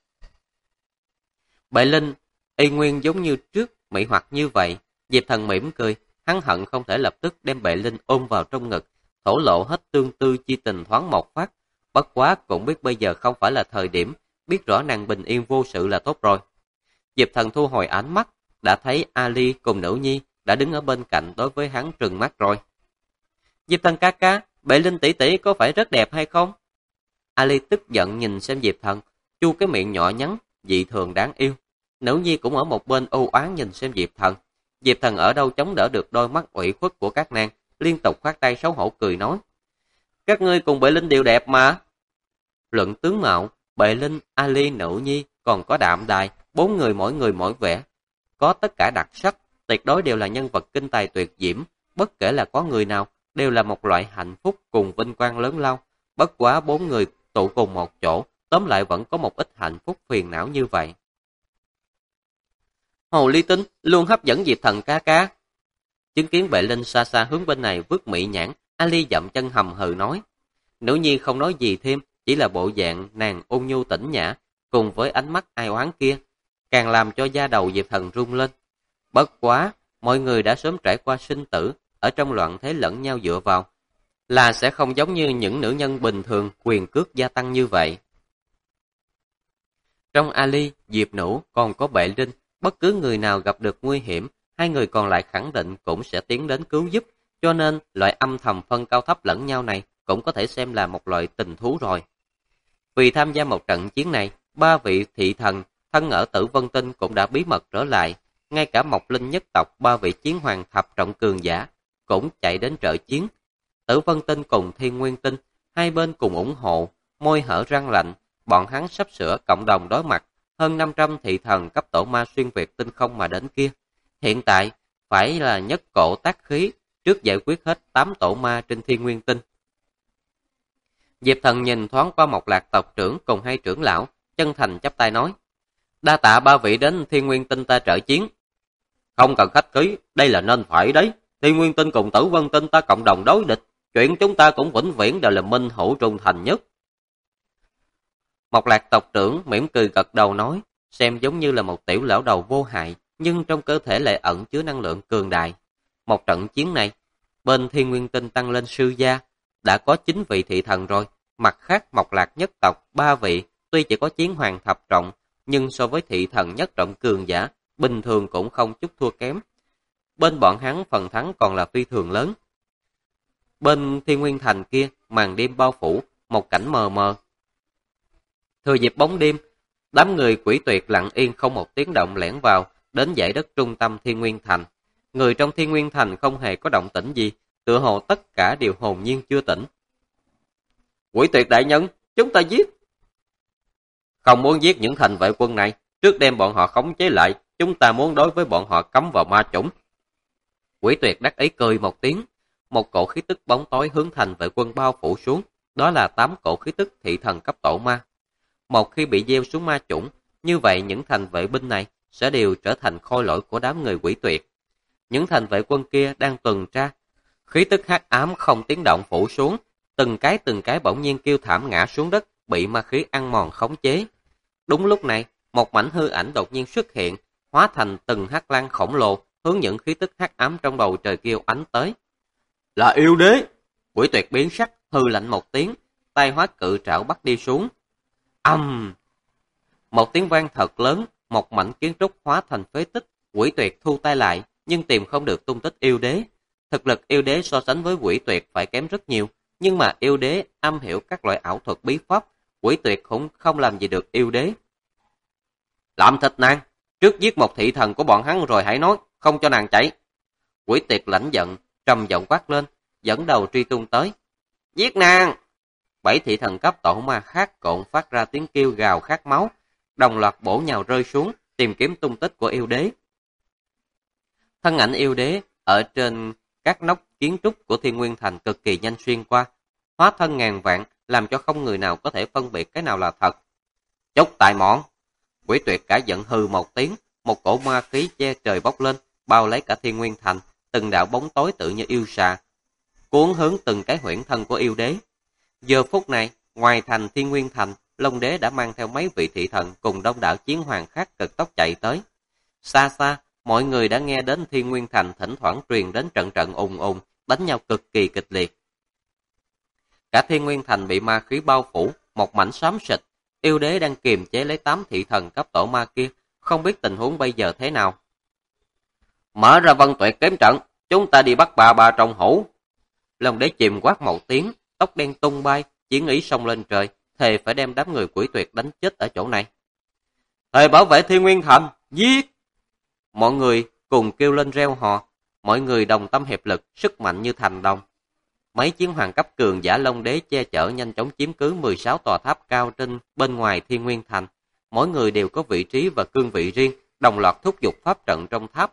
Bệ Linh, y nguyên giống như trước, mỹ hoặc như vậy, Diệp Thần mỉm cười, hắn hận không thể lập tức đem Bệ Linh ôm vào trong ngực, thổ lộ hết tương tư chi tình thoáng một phát, bất quá cũng biết bây giờ không phải là thời điểm, biết rõ nàng bình yên vô sự là tốt rồi. Diệp Thần thu hồi ánh mắt, đã thấy Ali cùng Nữ Nhi đã đứng ở bên cạnh đối với hắn trừng mắt rồi. Diệp Thần ca ca, Bệ Linh tỷ tỷ có phải rất đẹp hay không? Ali tức giận nhìn xem Diệp Thần, chu cái miệng nhỏ nhắn, dị thường đáng yêu. Nữ Nhi cũng ở một bên u oán nhìn xem Diệp Thần. Diệp Thần ở đâu chống đỡ được đôi mắt ủy khuất của các nàng, liên tục khoát tay xấu hổ cười nói. Các ngươi cùng Bệ Linh đều đẹp mà. Luận tướng mạo, Bệ Linh, Ali, Nữ Nhi, còn có Đạm Đài, bốn người mỗi vẻ. Có tất cả đặc sắc, tuyệt đối đều là nhân vật kinh tài tuyệt diễm, bất kể là có người nào, đều là một loại hạnh phúc cùng vinh quang lớn lao. Bất quá bốn người tụ cùng một chỗ, tóm lại vẫn có một ít hạnh phúc phiền não như vậy. Hồ ly tinh luôn hấp dẫn Diệp Thần ca ca. Chứng kiến Bệ Linh xa xa hướng bên này vứt mỹ nhãn, Ali dậm chân hầm hừ nói. Nữ Nhi không nói gì thêm, chỉ là bộ dạng nàng ôn nhu tĩnh nhã, cùng với ánh mắt ai oán kia, càng làm cho da đầu Diệp Thần rung lên. Bất quá, mọi người đã sớm trải qua sinh tử, ở trong loạn thế lẫn nhau dựa vào, là sẽ không giống như những nữ nhân bình thường quyền cước gia tăng như vậy. Trong Ali, Diệp Nũ còn có Bệ Linh, bất cứ người nào gặp được nguy hiểm, hai người còn lại khẳng định cũng sẽ tiến đến cứu giúp, cho nên loại âm thầm phân cao thấp lẫn nhau này cũng có thể xem là một loại tình thú rồi. Vì tham gia một trận chiến này, ba vị thị thần thân ở Tử Vân Tinh cũng đã bí mật trở lại, ngay cả Mộc Linh nhất tộc ba vị chiến hoàng thập trọng cường giả cũng chạy đến trợ chiến. Tử Vân Tinh cùng Thiên Nguyên Tinh, hai bên cùng ủng hộ, môi hở răng lạnh, bọn hắn sắp sửa cộng đồng đối mặt hơn 500 thị thần cấp tổ ma xuyên việt tinh không mà đến kia. Hiện tại, phải là nhất cổ tác khí, trước giải quyết hết 8 tổ ma trên Thiên Nguyên Tinh. Diệp Thần nhìn thoáng qua Mộc Lạc tộc trưởng cùng hai trưởng lão, chân thành chắp tay nói. Đa tạ ba vị đến Thiên Nguyên Tinh ta trợ chiến. Không cần khách khí, đây là nên phải đấy. Thiên Nguyên Tinh cùng Tử Vân Tinh ta cộng đồng đối địch, chuyện chúng ta cũng vĩnh viễn đều là minh hữu trung thành nhất. Mộc Lạc tộc trưởng mỉm cười gật đầu nói, xem giống như là một tiểu lão đầu vô hại, nhưng trong cơ thể lại ẩn chứa năng lượng cường đại. Một trận chiến này, bên Thiên Nguyên Tinh tăng lên sư gia, đã có 9 vị thị thần rồi, mặt khác Mộc Lạc nhất tộc 3 vị, tuy chỉ có chiến hoàng thập trọng, nhưng so với thị thần nhất trọng cường giả, bình thường cũng không chút thua kém. Bên bọn hắn phần thắng còn là phi thường lớn. Bên Thiên Nguyên Thành kia, màn đêm bao phủ, một cảnh mờ mờ. Thừa dịp bóng đêm, đám người quỷ tuyệt lặng yên không một tiếng động lẻn vào, đến dãy đất trung tâm Thiên Nguyên Thành. Người trong Thiên Nguyên Thành không hề có động tĩnh gì, tựa hồ tất cả đều hồn nhiên chưa tỉnh. Quỷ tuyệt đại nhân, chúng ta giết. Không muốn giết những thành vệ quân này, trước đem bọn họ khống chế lại, chúng ta muốn đối với bọn họ cấm vào ma chủng. Quỷ tuyệt đắc ý cười một tiếng, một cổ khí tức bóng tối hướng thành vệ quân bao phủ xuống, đó là 8 cổ khí tức thị thần cấp tổ ma. Một khi bị gieo xuống ma chủng, như vậy những thành vệ binh này sẽ đều trở thành khôi lỗi của đám người quỷ tuyệt. Những thành vệ quân kia đang tuần tra, khí tức hắc ám không tiếng động phủ xuống, từng cái bỗng nhiên kêu thảm ngã xuống đất, bị ma khí ăn mòn khống chế. Đúng lúc này, một mảnh hư ảnh đột nhiên xuất hiện, hóa thành từng hắc lang khổng lồ, hướng những khí tức hắc ám trong bầu trời kêu ánh tới. Là yêu đế! Quỷ Tuyệt biến sắc, hư lạnh một tiếng, tay hóa cự trảo bắt đi xuống. Một tiếng vang thật lớn, một mảnh kiến trúc hóa thành phế tích. Quỷ Tuyệt thu tay lại, nhưng tìm không được tung tích yêu đế. Thực lực yêu đế so sánh với Quỷ Tuyệt phải kém rất nhiều, nhưng mà yêu đế am hiểu các loại ảo thuật bí pháp, Quỷ Tuyệt cũng không làm gì được yêu đế. Làm thịt nàng, trước giết một thị thần của bọn hắn rồi hãy nói, không cho nàng chạy. Quỷ Tuyệt lãnh giận, trầm giọng quát lên, dẫn đầu truy tung tới. Giết nàng! 7 thị thần cấp tổ ma khác cộn phát ra tiếng kêu gào khát máu, đồng loạt bổ nhào rơi xuống, tìm kiếm tung tích của yêu đế. Thân ảnh yêu đế ở trên các nóc kiến trúc của Thiên Nguyên Thành cực kỳ nhanh xuyên qua, hóa thân ngàn vạn, làm cho không người nào có thể phân biệt cái nào là thật. Chốc tài mọn! Quỷ Tuyệt cả giận hừ một tiếng, một cổ ma khí che trời bốc lên, bao lấy cả Thiên Nguyên Thành, từng đạo bóng tối tự như yêu xà, cuốn hướng từng cái huyễn thân của yêu đế. Giờ phút này, ngoài thành Thiên Nguyên Thành, Long Đế đã mang theo mấy vị thị thần cùng đông đảo chiến hoàng khác cực tốc chạy tới. Xa xa, mọi người đã nghe đến Thiên Nguyên Thành thỉnh thoảng truyền đến trận trận ùng ùng, đánh nhau cực kỳ kịch liệt. Cả Thiên Nguyên Thành bị ma khí bao phủ, một mảnh xám xịt. Yêu đế đang kiềm chế lấy 8 thị thần cấp tổ ma kia, không biết tình huống bây giờ thế nào. Mở ra Vân Tuyệt kiếm trận, chúng ta đi bắt bà trong hũ. Long Đế chìm quát một tiếng, tóc đen tung bay, chiến ý xông lên trời, thề phải đem đám người Quỷ Tuyệt đánh chết ở chỗ này. Thề bảo vệ Thiên Nguyên Thành, giết! Mọi người cùng kêu lên reo hò, mọi người đồng tâm hiệp lực, sức mạnh như thành đồng. Mấy chiến hoàng cấp cường giả Long Đế che chở nhanh chóng chiếm cứ 16 tòa tháp cao trên bên ngoài Thiên Nguyên Thành. Mỗi người đều có vị trí và cương vị riêng, đồng loạt thúc giục pháp trận trong tháp.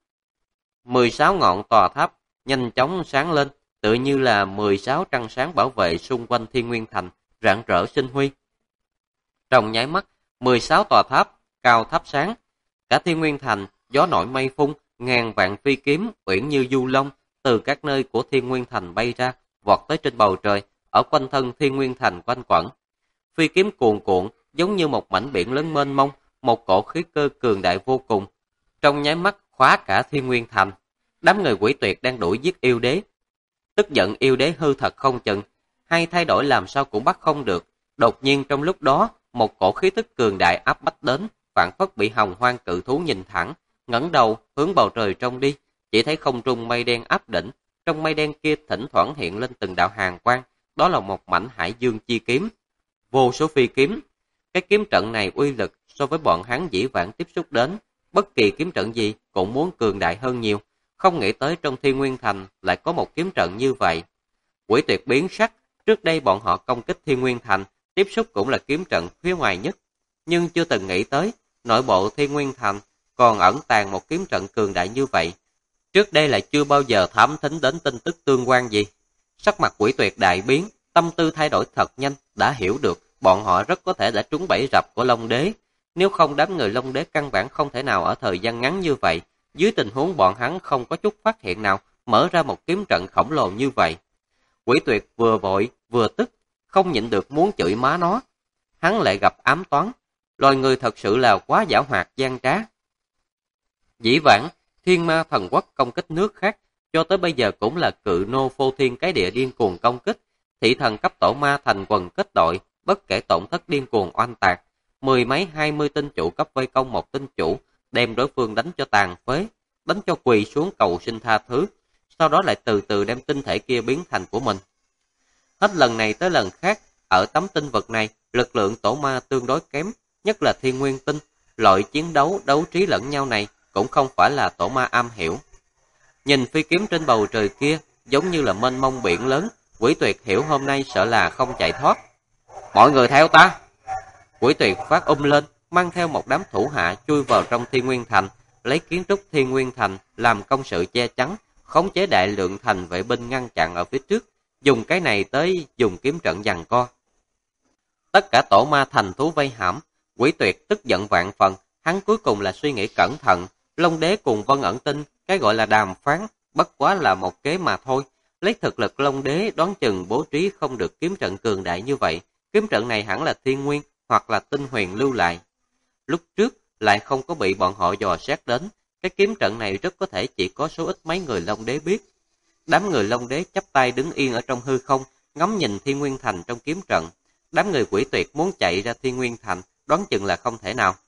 16 ngọn tòa tháp nhanh chóng sáng lên, tựa như là 16 trăng sáng bảo vệ xung quanh Thiên Nguyên Thành, rạng rỡ sinh huy. Trong nháy mắt, 16 tòa tháp, cao tháp sáng. Cả Thiên Nguyên Thành, gió nổi mây phun, ngàn vạn phi kiếm, uyển như du long, từ các nơi của Thiên Nguyên Thành bay ra, vọt tới trên bầu trời, ở quanh thân Thiên Nguyên Thành quanh quẩn. Phi kiếm cuồn cuộn, giống như một mảnh biển lớn mênh mông, một cổ khí cơ cường đại vô cùng. Trong nháy mắt khóa cả Thiên Nguyên Thành. Đám người Quỷ Tuyệt đang đuổi giết yêu đế. Tức giận yêu đế hư thật không chừng, hay thay đổi làm sao cũng bắt không được. Đột nhiên trong lúc đó, một cổ khí tức cường đại áp bách đến, phản phất bị hồng hoang cự thú nhìn thẳng, ngẩng đầu hướng bầu trời trông đi, chỉ thấy không trung mây đen áp đỉnh, trong mây đen kia thỉnh thoảng hiện lên từng đạo hàn quang, đó là một mảnh hải dương chi kiếm, vô số phi kiếm. Cái kiếm trận này uy lực so với bọn hắn dĩ vãng tiếp xúc đến, bất kỳ kiếm trận gì cũng muốn cường đại hơn nhiều, không nghĩ tới trong Thiên Nguyên Thành lại có một kiếm trận như vậy. Quỷ Tuyệt biến sắc, trước đây bọn họ công kích Thiên Nguyên Thành, tiếp xúc cũng là kiếm trận phía ngoài nhất, nhưng chưa từng nghĩ tới, nội bộ Thiên Nguyên Thành còn ẩn tàng một kiếm trận cường đại như vậy. Trước đây lại chưa bao giờ thám thính đến tin tức tương quan gì. Sắc mặt Quỷ Tuyệt đại biến, tâm tư thay đổi thật nhanh, đã hiểu được bọn họ rất có thể đã trúng bẫy rập của Long Đế. Nếu không đám người Long Đế căn bản không thể nào ở thời gian ngắn như vậy, dưới tình huống bọn hắn không có chút phát hiện nào, mở ra một kiếm trận khổng lồ như vậy. Quỷ Tuyệt vừa vội vừa tức, không nhịn được muốn chửi má nó. Hắn lại gặp ám toán, loài người thật sự là quá giảo hoạt gian trá. Dĩ vãng, Thiên Ma Thần Quốc công kích nước khác, cho tới bây giờ cũng là cự nô phô thiên cái địa điên cuồng công kích. Thị thần cấp tổ ma thành quần kết đội, bất kể tổn thất điên cuồng oanh tạc. 10 mấy 20 tinh chủ cấp vây công một tinh chủ, đem đối phương đánh cho tàn phế, đánh cho quỳ xuống cầu xin tha thứ, sau đó lại từ từ đem tinh thể kia biến thành của mình. Hết lần này tới lần khác, ở tấm tinh vật này, lực lượng tổ ma tương đối kém, nhất là Thiên Nguyên tinh, loại chiến đấu trí lẫn nhau này cũng không phải là tổ ma am hiểu. Nhìn phi kiếm trên bầu trời kia, giống như là mênh mông biển lớn, Quỷ Tuyệt hiểu hôm nay sợ là không chạy thoát. Mọi người theo ta! Quỷ Tuyệt phát lên, mang theo một đám thủ hạ chui vào trong Thiên Nguyên Thành, lấy kiến trúc Thiên Nguyên Thành làm công sự che chắn, khống chế đại lượng thành vệ binh ngăn chặn ở phía trước, dùng cái này tới dùng kiếm trận giằng co. Tất cả tổ ma thành thú vây hãm, Quỷ Tuyệt tức giận vạn phần, hắn cuối cùng là suy nghĩ cẩn thận, Long Đế cùng Vân Ẩn Tinh, Cái gọi là đàm phán, bất quá là một kế mà thôi. Lấy thực lực Long Đế đoán chừng bố trí không được kiếm trận cường đại như vậy. Kiếm trận này hẳn là Thiên Nguyên hoặc là Tinh Huyền lưu lại. Lúc trước lại không có bị bọn họ dò xét đến. Cái kiếm trận này rất có thể chỉ có số ít mấy người Long Đế biết. Đám người Long Đế chắp tay đứng yên ở trong hư không, ngắm nhìn Thiên Nguyên Thành trong kiếm trận. Đám người Quỷ Tuyệt muốn chạy ra Thiên Nguyên Thành, đoán chừng là không thể nào.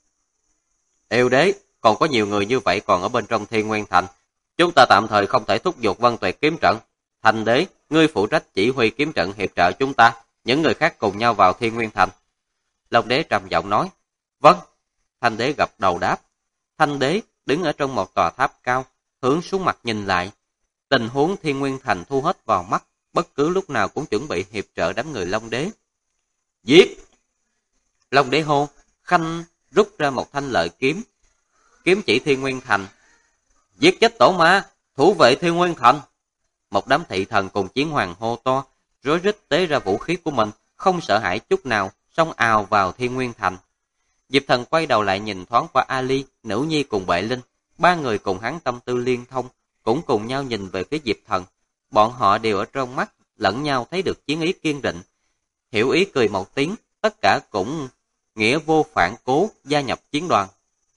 Yêu Đế, còn có nhiều người như vậy còn ở bên trong Thiên Nguyên Thành. Chúng ta tạm thời không thể thúc giục Vân Tuyệt kiếm trận. Thành Đế, ngươi phụ trách chỉ huy kiếm trận hiệp trợ chúng ta, những người khác cùng nhau vào Thiên Nguyên Thành. Long Đế trầm giọng nói. Vâng. Thanh Đế gật đầu đáp. Thanh Đế đứng ở trong một tòa tháp cao, hướng xuống mặt nhìn lại. Tình huống Thiên Nguyên Thành thu hết vào mắt, bất cứ lúc nào cũng chuẩn bị hiệp trợ đám người Long Đế. Giết! Long Đế hô, Khanh rút ra một thanh lợi kiếm, kiếm chỉ Thiên Nguyên Thành. Giết chết tổ ma, thủ vệ Thiên Nguyên Thành. Một đám thị thần cùng chiến hoàng hô to, rối rít tế ra vũ khí của mình, không sợ hãi chút nào, xông ào vào Thiên Nguyên Thành. Diệp Thần quay đầu lại nhìn thoáng qua Ali, Nữ Nhi cùng Bệ Linh, ba người cùng hắn tâm tư liên thông, cũng cùng nhau nhìn về phía Diệp Thần. Bọn họ đều ở trong mắt lẫn nhau thấy được chiến ý kiên định. Hiểu ý cười một tiếng, tất cả cũng nghĩa vô phản cố gia nhập chiến đoàn.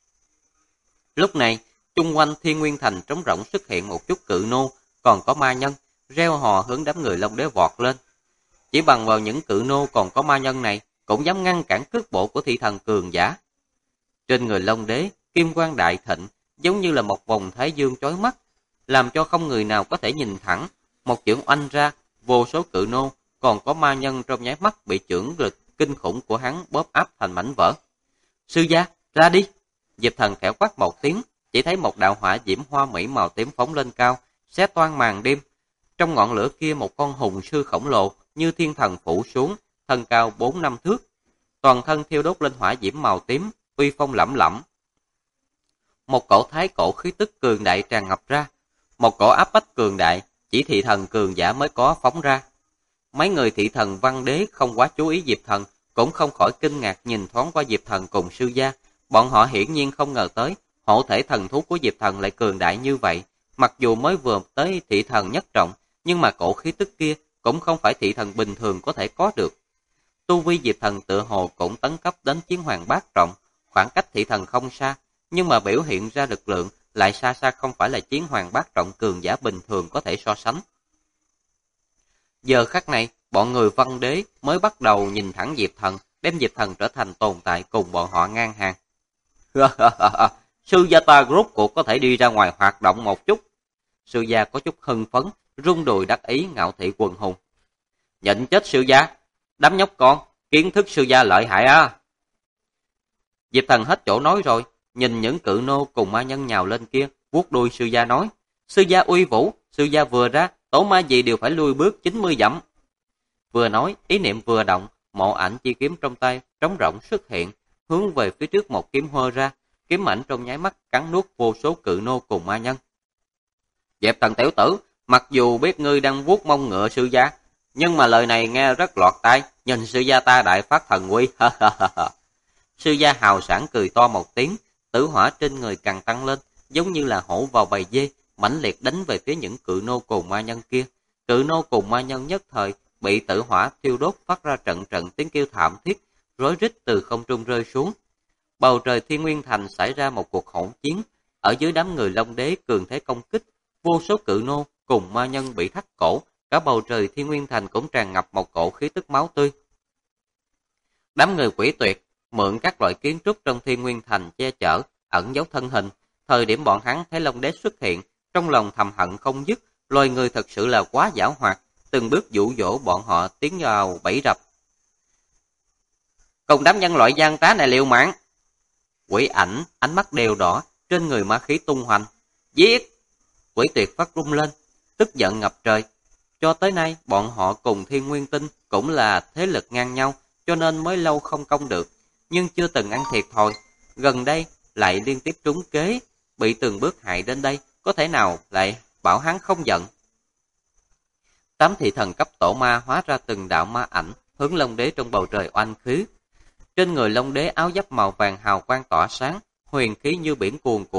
Lúc này, chung quanh Thiên Nguyên Thành trống rỗng xuất hiện một chút cự nô, còn có ma nhân, reo hò hướng đám người Long Đế vọt lên. Chỉ bằng vào những cự nô còn có ma nhân này, cũng dám ngăn cản cước bộ của thị thần cường giả. Trên người Long Đế, kim quang đại thịnh, giống như là một vòng thái dương chói mắt, làm cho không người nào có thể nhìn thẳng. Một chưởng oanh ra, vô số cự nô, còn có ma nhân trong nháy mắt bị chưởng lực kinh khủng của hắn bóp áp thành mảnh vỡ. Sư gia, ra đi! Diệp Thần khẽ quát một tiếng, chỉ thấy một đạo hỏa diễm hoa mỹ màu tím phóng lên cao, xé toang màn đêm. Trong ngọn lửa kia một con hùng sư khổng lồ như thiên thần phủ xuống, thân cao 4-5 thước, toàn thân thiêu đốt lên hỏa diễm màu tím, uy phong lẫm lẫm. Một cổ thái cổ khí tức cường đại tràn ngập ra, một cổ áp bách cường đại, chỉ thị thần cường giả mới có phóng ra. Mấy người thị thần văn đế không quá chú ý Diệp Thần, cũng không khỏi kinh ngạc nhìn thoáng qua Diệp Thần cùng sư gia. Bọn họ hiển nhiên không ngờ tới, hộ thể thần thú của Diệp Thần lại cường đại như vậy. Mặc dù mới vừa tới thị thần nhất trọng, nhưng mà cổ khí tức kia cũng không phải thị thần bình thường có thể có được. Tu vi Diệp Thần tự hồ cũng tấn cấp đến chiến hoàng bát trọng, khoảng cách thị thần không xa, nhưng mà biểu hiện ra lực lượng lại xa xa không phải là chiến hoàng bát trọng cường giả bình thường có thể so sánh. Giờ khắc này, bọn người văn đế mới bắt đầu nhìn thẳng Diệp Thần, đem Diệp Thần trở thành tồn tại cùng bọn họ ngang hàng. Sư gia ta rốt cuộc có thể đi ra ngoài hoạt động một chút. Sư gia có chút hưng phấn, rung đùi đắc ý ngạo thị quần hùng. Nhận chết sư gia, đám nhóc con, kiến thức sư gia lợi hại á. Diệp Thần hết chỗ nói rồi, nhìn những cự nô cùng ma nhân nhào lên kia, vuốt đuôi sư gia nói. Sư gia uy vũ, sư gia vừa ra, tổ ma gì đều phải lui bước 90 dặm. Vừa nói, ý niệm vừa động, mộ ảnh chi kiếm trong tay, trống rỗng xuất hiện, hướng về phía trước một kiếm hơ ra, kiếm ảnh trong nháy mắt cắn nuốt vô số cự nô cùng ma nhân. Diệp Thần tiểu tử, mặc dù biết ngươi đang vuốt mông ngựa sư gia, nhưng mà lời này nghe rất lọt tai, nhìn sư gia ta đại phát thần uy. Sư gia hào sảng cười to một tiếng, tử hỏa trên người càng tăng lên, giống như là hổ vào bầy dê, mãnh liệt đánh về phía những cự nô cùng ma nhân kia. Cự nô cùng ma nhân nhất thời bị tử hỏa thiêu đốt phát ra trận trận tiếng kêu thảm thiết, rối rít từ không trung rơi xuống. Bầu trời Thiên Nguyên Thành xảy ra một cuộc hỗn chiến, ở dưới đám người Long Đế cường thế công kích, vô số cự nô cùng ma nhân bị thắt cổ, cả bầu trời Thiên Nguyên Thành cũng tràn ngập một cổ khí tức máu tươi. Đám người Quỷ Tuyệt mượn các loại kiến trúc trong Thiên Nguyên Thành che chở, ẩn giấu thân hình. Thời điểm bọn hắn thấy Long Đế xuất hiện, trong lòng thầm hận không dứt, loài người thật sự là quá giảo hoạt, từng bước dụ dỗ bọn họ tiến vào bẫy rập. Cùng đám nhân loại gian trá này liều mạng. Quỷ ảnh ánh mắt đều đỏ, trên người ma khí tung hoành. Giết! Quỷ Tuyệt phát rung lên, tức giận ngập trời. Cho tới nay, bọn họ cùng Thiên Nguyên Tinh cũng là thế lực ngang nhau, cho nên mới lâu không công được, nhưng chưa từng ăn thiệt thòi. Gần đây lại liên tiếp trúng kế, bị từng bước hại đến đây, có thể nào lại bảo hắn không giận. Tám thị thần cấp tổ ma hóa ra từng đạo ma ảnh, hướng Long Đế trong bầu trời oanh khí. Trên người Long Đế áo giáp màu vàng hào quang tỏa sáng, huyền khí như biển cuồn cuộn,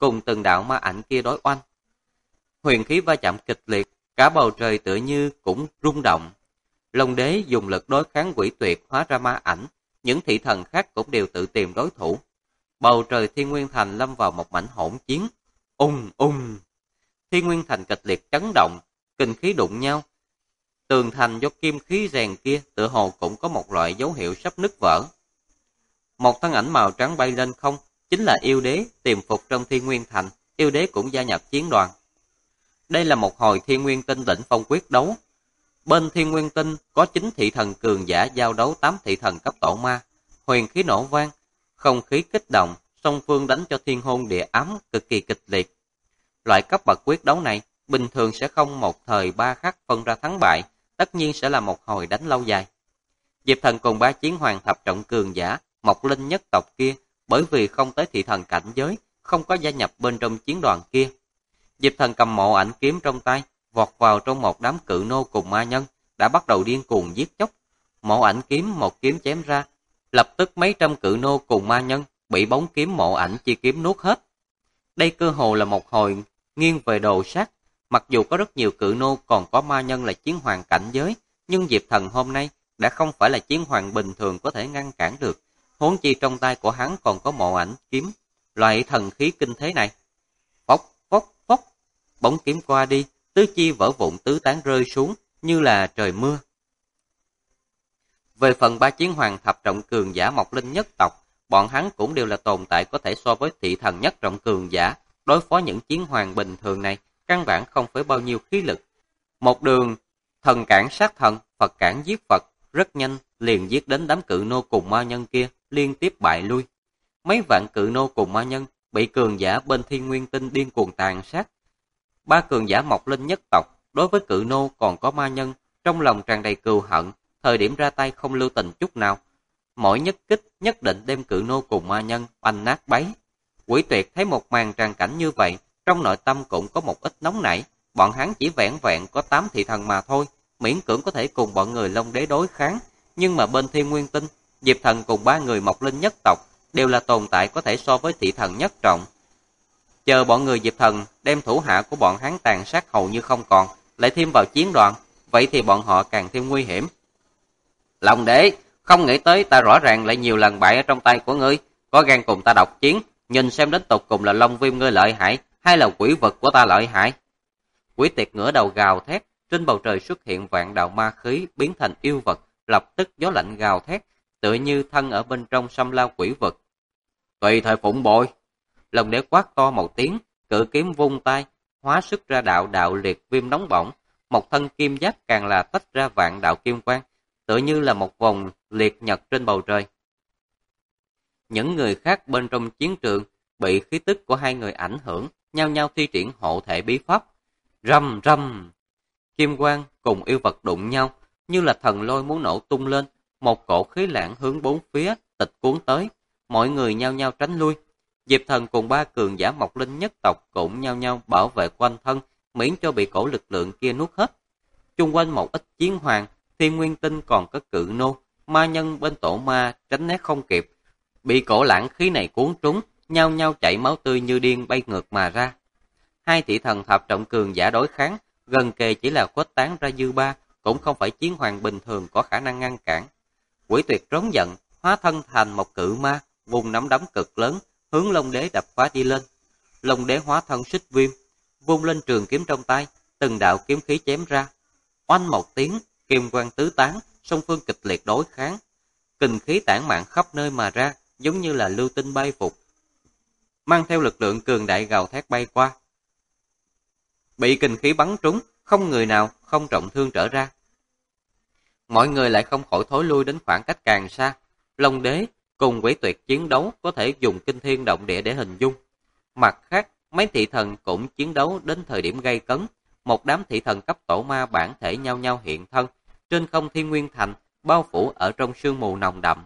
cùng từng đạo ma ảnh kia đối oanh. Huyền khí va chạm kịch liệt, cả bầu trời tựa như cũng rung động. Long đế dùng lực đối kháng quỷ tuyệt hóa ra ma ảnh, những thị thần khác cũng đều tự tìm đối thủ. Bầu trời Thiên Nguyên Thành lâm vào một mảnh hỗn chiến. Ung ung, Thiên Nguyên Thành kịch liệt chấn động, kinh khí đụng nhau. Tường thành do kim khí rèn kia tựa hồ cũng có một loại dấu hiệu sắp nứt vỡ. Một thân ảnh màu trắng bay lên không, chính là yêu đế tiềm phục trong Thiên Nguyên Thành, yêu đế cũng gia nhập chiến đoàn. Đây là một hồi Thiên Nguyên Tinh đỉnh phong quyết đấu. Bên Thiên Nguyên Tinh có 9 thị thần cường giả giao đấu 8 thị thần cấp tổ ma, huyền khí nổ vang, không khí kích động, song phương đánh cho thiên hôn địa ám cực kỳ kịch liệt. Loại cấp bậc quyết đấu này bình thường sẽ không một thời ba khắc phân ra thắng bại, tất nhiên sẽ là một hồi đánh lâu dài. Diệp Thần cùng 3 chiến hoàng thập trọng cường giả, Mộc Linh nhất tộc kia, bởi vì không tới thị thần cảnh giới, không có gia nhập bên trong chiến đoàn kia. Diệp Thần cầm mộ ảnh kiếm trong tay, vọt vào trong một đám cự nô cùng ma nhân, đã bắt đầu điên cuồng giết chóc. Mộ ảnh kiếm một kiếm chém ra, lập tức mấy trăm cự nô cùng ma nhân bị bóng kiếm mộ ảnh chi kiếm nuốt hết. Đây cơ hồ là một hồi nghiêng về đồ sát, mặc dù có rất nhiều cự nô còn có ma nhân là chiến hoàng cảnh giới, nhưng Diệp Thần hôm nay đã không phải là chiến hoàng bình thường có thể ngăn cản được, huống chi trong tay của hắn còn có mộ ảnh kiếm, loại thần khí kinh thế này. Phốc phốc phốc, bóng kiếm qua đi, tứ chi vỡ vụn tứ tán rơi xuống như là trời mưa. Về phần 3 chiến hoàng thập trọng cường giả Mộc Linh nhất tộc, bọn hắn cũng đều là tồn tại có thể so với thị thần nhất trọng cường giả, đối phó những chiến hoàng bình thường này, căn bản không phải bao nhiêu khí lực. Một đường thần cản sát thần, Phật cản giết Phật, rất nhanh liền giết đến đám cự nô cùng ma nhân kia, liên tiếp bại lui. Mấy vạn cự nô cùng ma nhân bị cường giả bên Thiên Nguyên Tinh điên cuồng tàn sát. 3 cường giả Mộc Linh nhất tộc đối với cự nô còn có ma nhân, trong lòng tràn đầy cừu hận, thời điểm ra tay không lưu tình chút nào. Mỗi nhất kích nhất định đem cự nô cùng ma nhân oanh nát bấy. Quỷ Tuyệt thấy một màn tràn cảnh như vậy, trong nội tâm cũng có một ít nóng nảy. Bọn hắn chỉ vẹn vẹn có 8 thị thần mà thôi, miễn cưỡng có thể cùng bọn người Long Đế đối kháng. Nhưng mà bên Thiên Nguyên Tinh, Diệp Thần cùng 3 người Mộc Linh nhất tộc đều là tồn tại có thể so với thị thần nhất trọng. Chờ bọn người Diệp Thần đem thủ hạ của bọn hắn tàn sát hầu như không còn, lại thêm vào chiến đoàn, vậy thì bọn họ càng thêm nguy hiểm. Long Đế, không nghĩ tới ta rõ ràng lại nhiều lần bại ở trong tay của ngươi, có gan cùng ta độc chiến, nhìn xem đến tột cùng là Long Viêm ngươi lợi hại, hay là quỷ vật của ta lợi hại. Quỷ Tuyệt ngửa đầu gào thét, trên bầu trời xuất hiện vạn đạo ma khí biến thành yêu vật, lập tức gió lạnh gào thét, tựa như thân ở bên trong xâm lao quỷ vật. Tùy thời phụng bội. Long Đế quát to một tiếng, cự kiếm vung tay, hóa xuất ra đạo đạo liệt viêm nóng bỏng, một thân kim giáp càng là tách ra vạn đạo kim quang, tựa như là một vòng liệt nhật trên bầu trời. Những người khác bên trong chiến trường bị khí tức của hai người ảnh hưởng, nhao nhao thi triển hộ thể bí pháp. Rầm rầm, kim quang cùng yêu vật đụng nhau, như là thần lôi muốn nổ tung lên, một cổ khí lãng hướng bốn phía tịch cuốn tới, mọi người nhao nhao tránh lui. Diệp Thần cùng 3 cường giả Mộc Linh nhất tộc cũng nhao nhao bảo vệ quanh thân, miễn cho bị cổ lực lượng kia nuốt hết. Chung quanh một ít chiến hoàng, Thiên Nguyên Tinh còn có cự nô, ma nhân bên tổ ma tránh né không kịp, bị cổ lãng khí này cuốn trúng, nhao nhao chảy máu tươi như điên bay ngược mà ra. 2 thị thần thập trọng cường giả đối kháng, gần kề chỉ là khuếch tán ra dư ba, cũng không phải chiến hoàng bình thường có khả năng ngăn cản. Quỷ Tuyệt trốn giận, hóa thân thành một cự ma, vùng nắm đấm cực lớn, hướng Long Đế đập phá đi lên. Long Đế hóa thân xích viêm, vung lên trường kiếm trong tay, từng đạo kiếm khí chém ra. Oanh một tiếng, kim quang tứ tán, song phương kịch liệt đối kháng. Kình khí tản mạn khắp nơi mà ra, giống như là lưu tinh bay phục, mang theo lực lượng cường đại gào thét bay qua. Bị kình khí bắn trúng, không người nào không trọng thương trở ra. Mọi người lại không khỏi thối lui đến khoảng cách càng xa. Long Đế cùng Quỷ Tuyệt chiến đấu có thể dùng kinh thiên động địa để hình dung. Mặt khác, mấy thị thần cũng chiến đấu đến thời điểm gay cấn. Một đám thị thần cấp tổ ma bản thể nhau nhau hiện thân, trên không Thiên Nguyên Thành, bao phủ ở trong sương mù nồng đậm.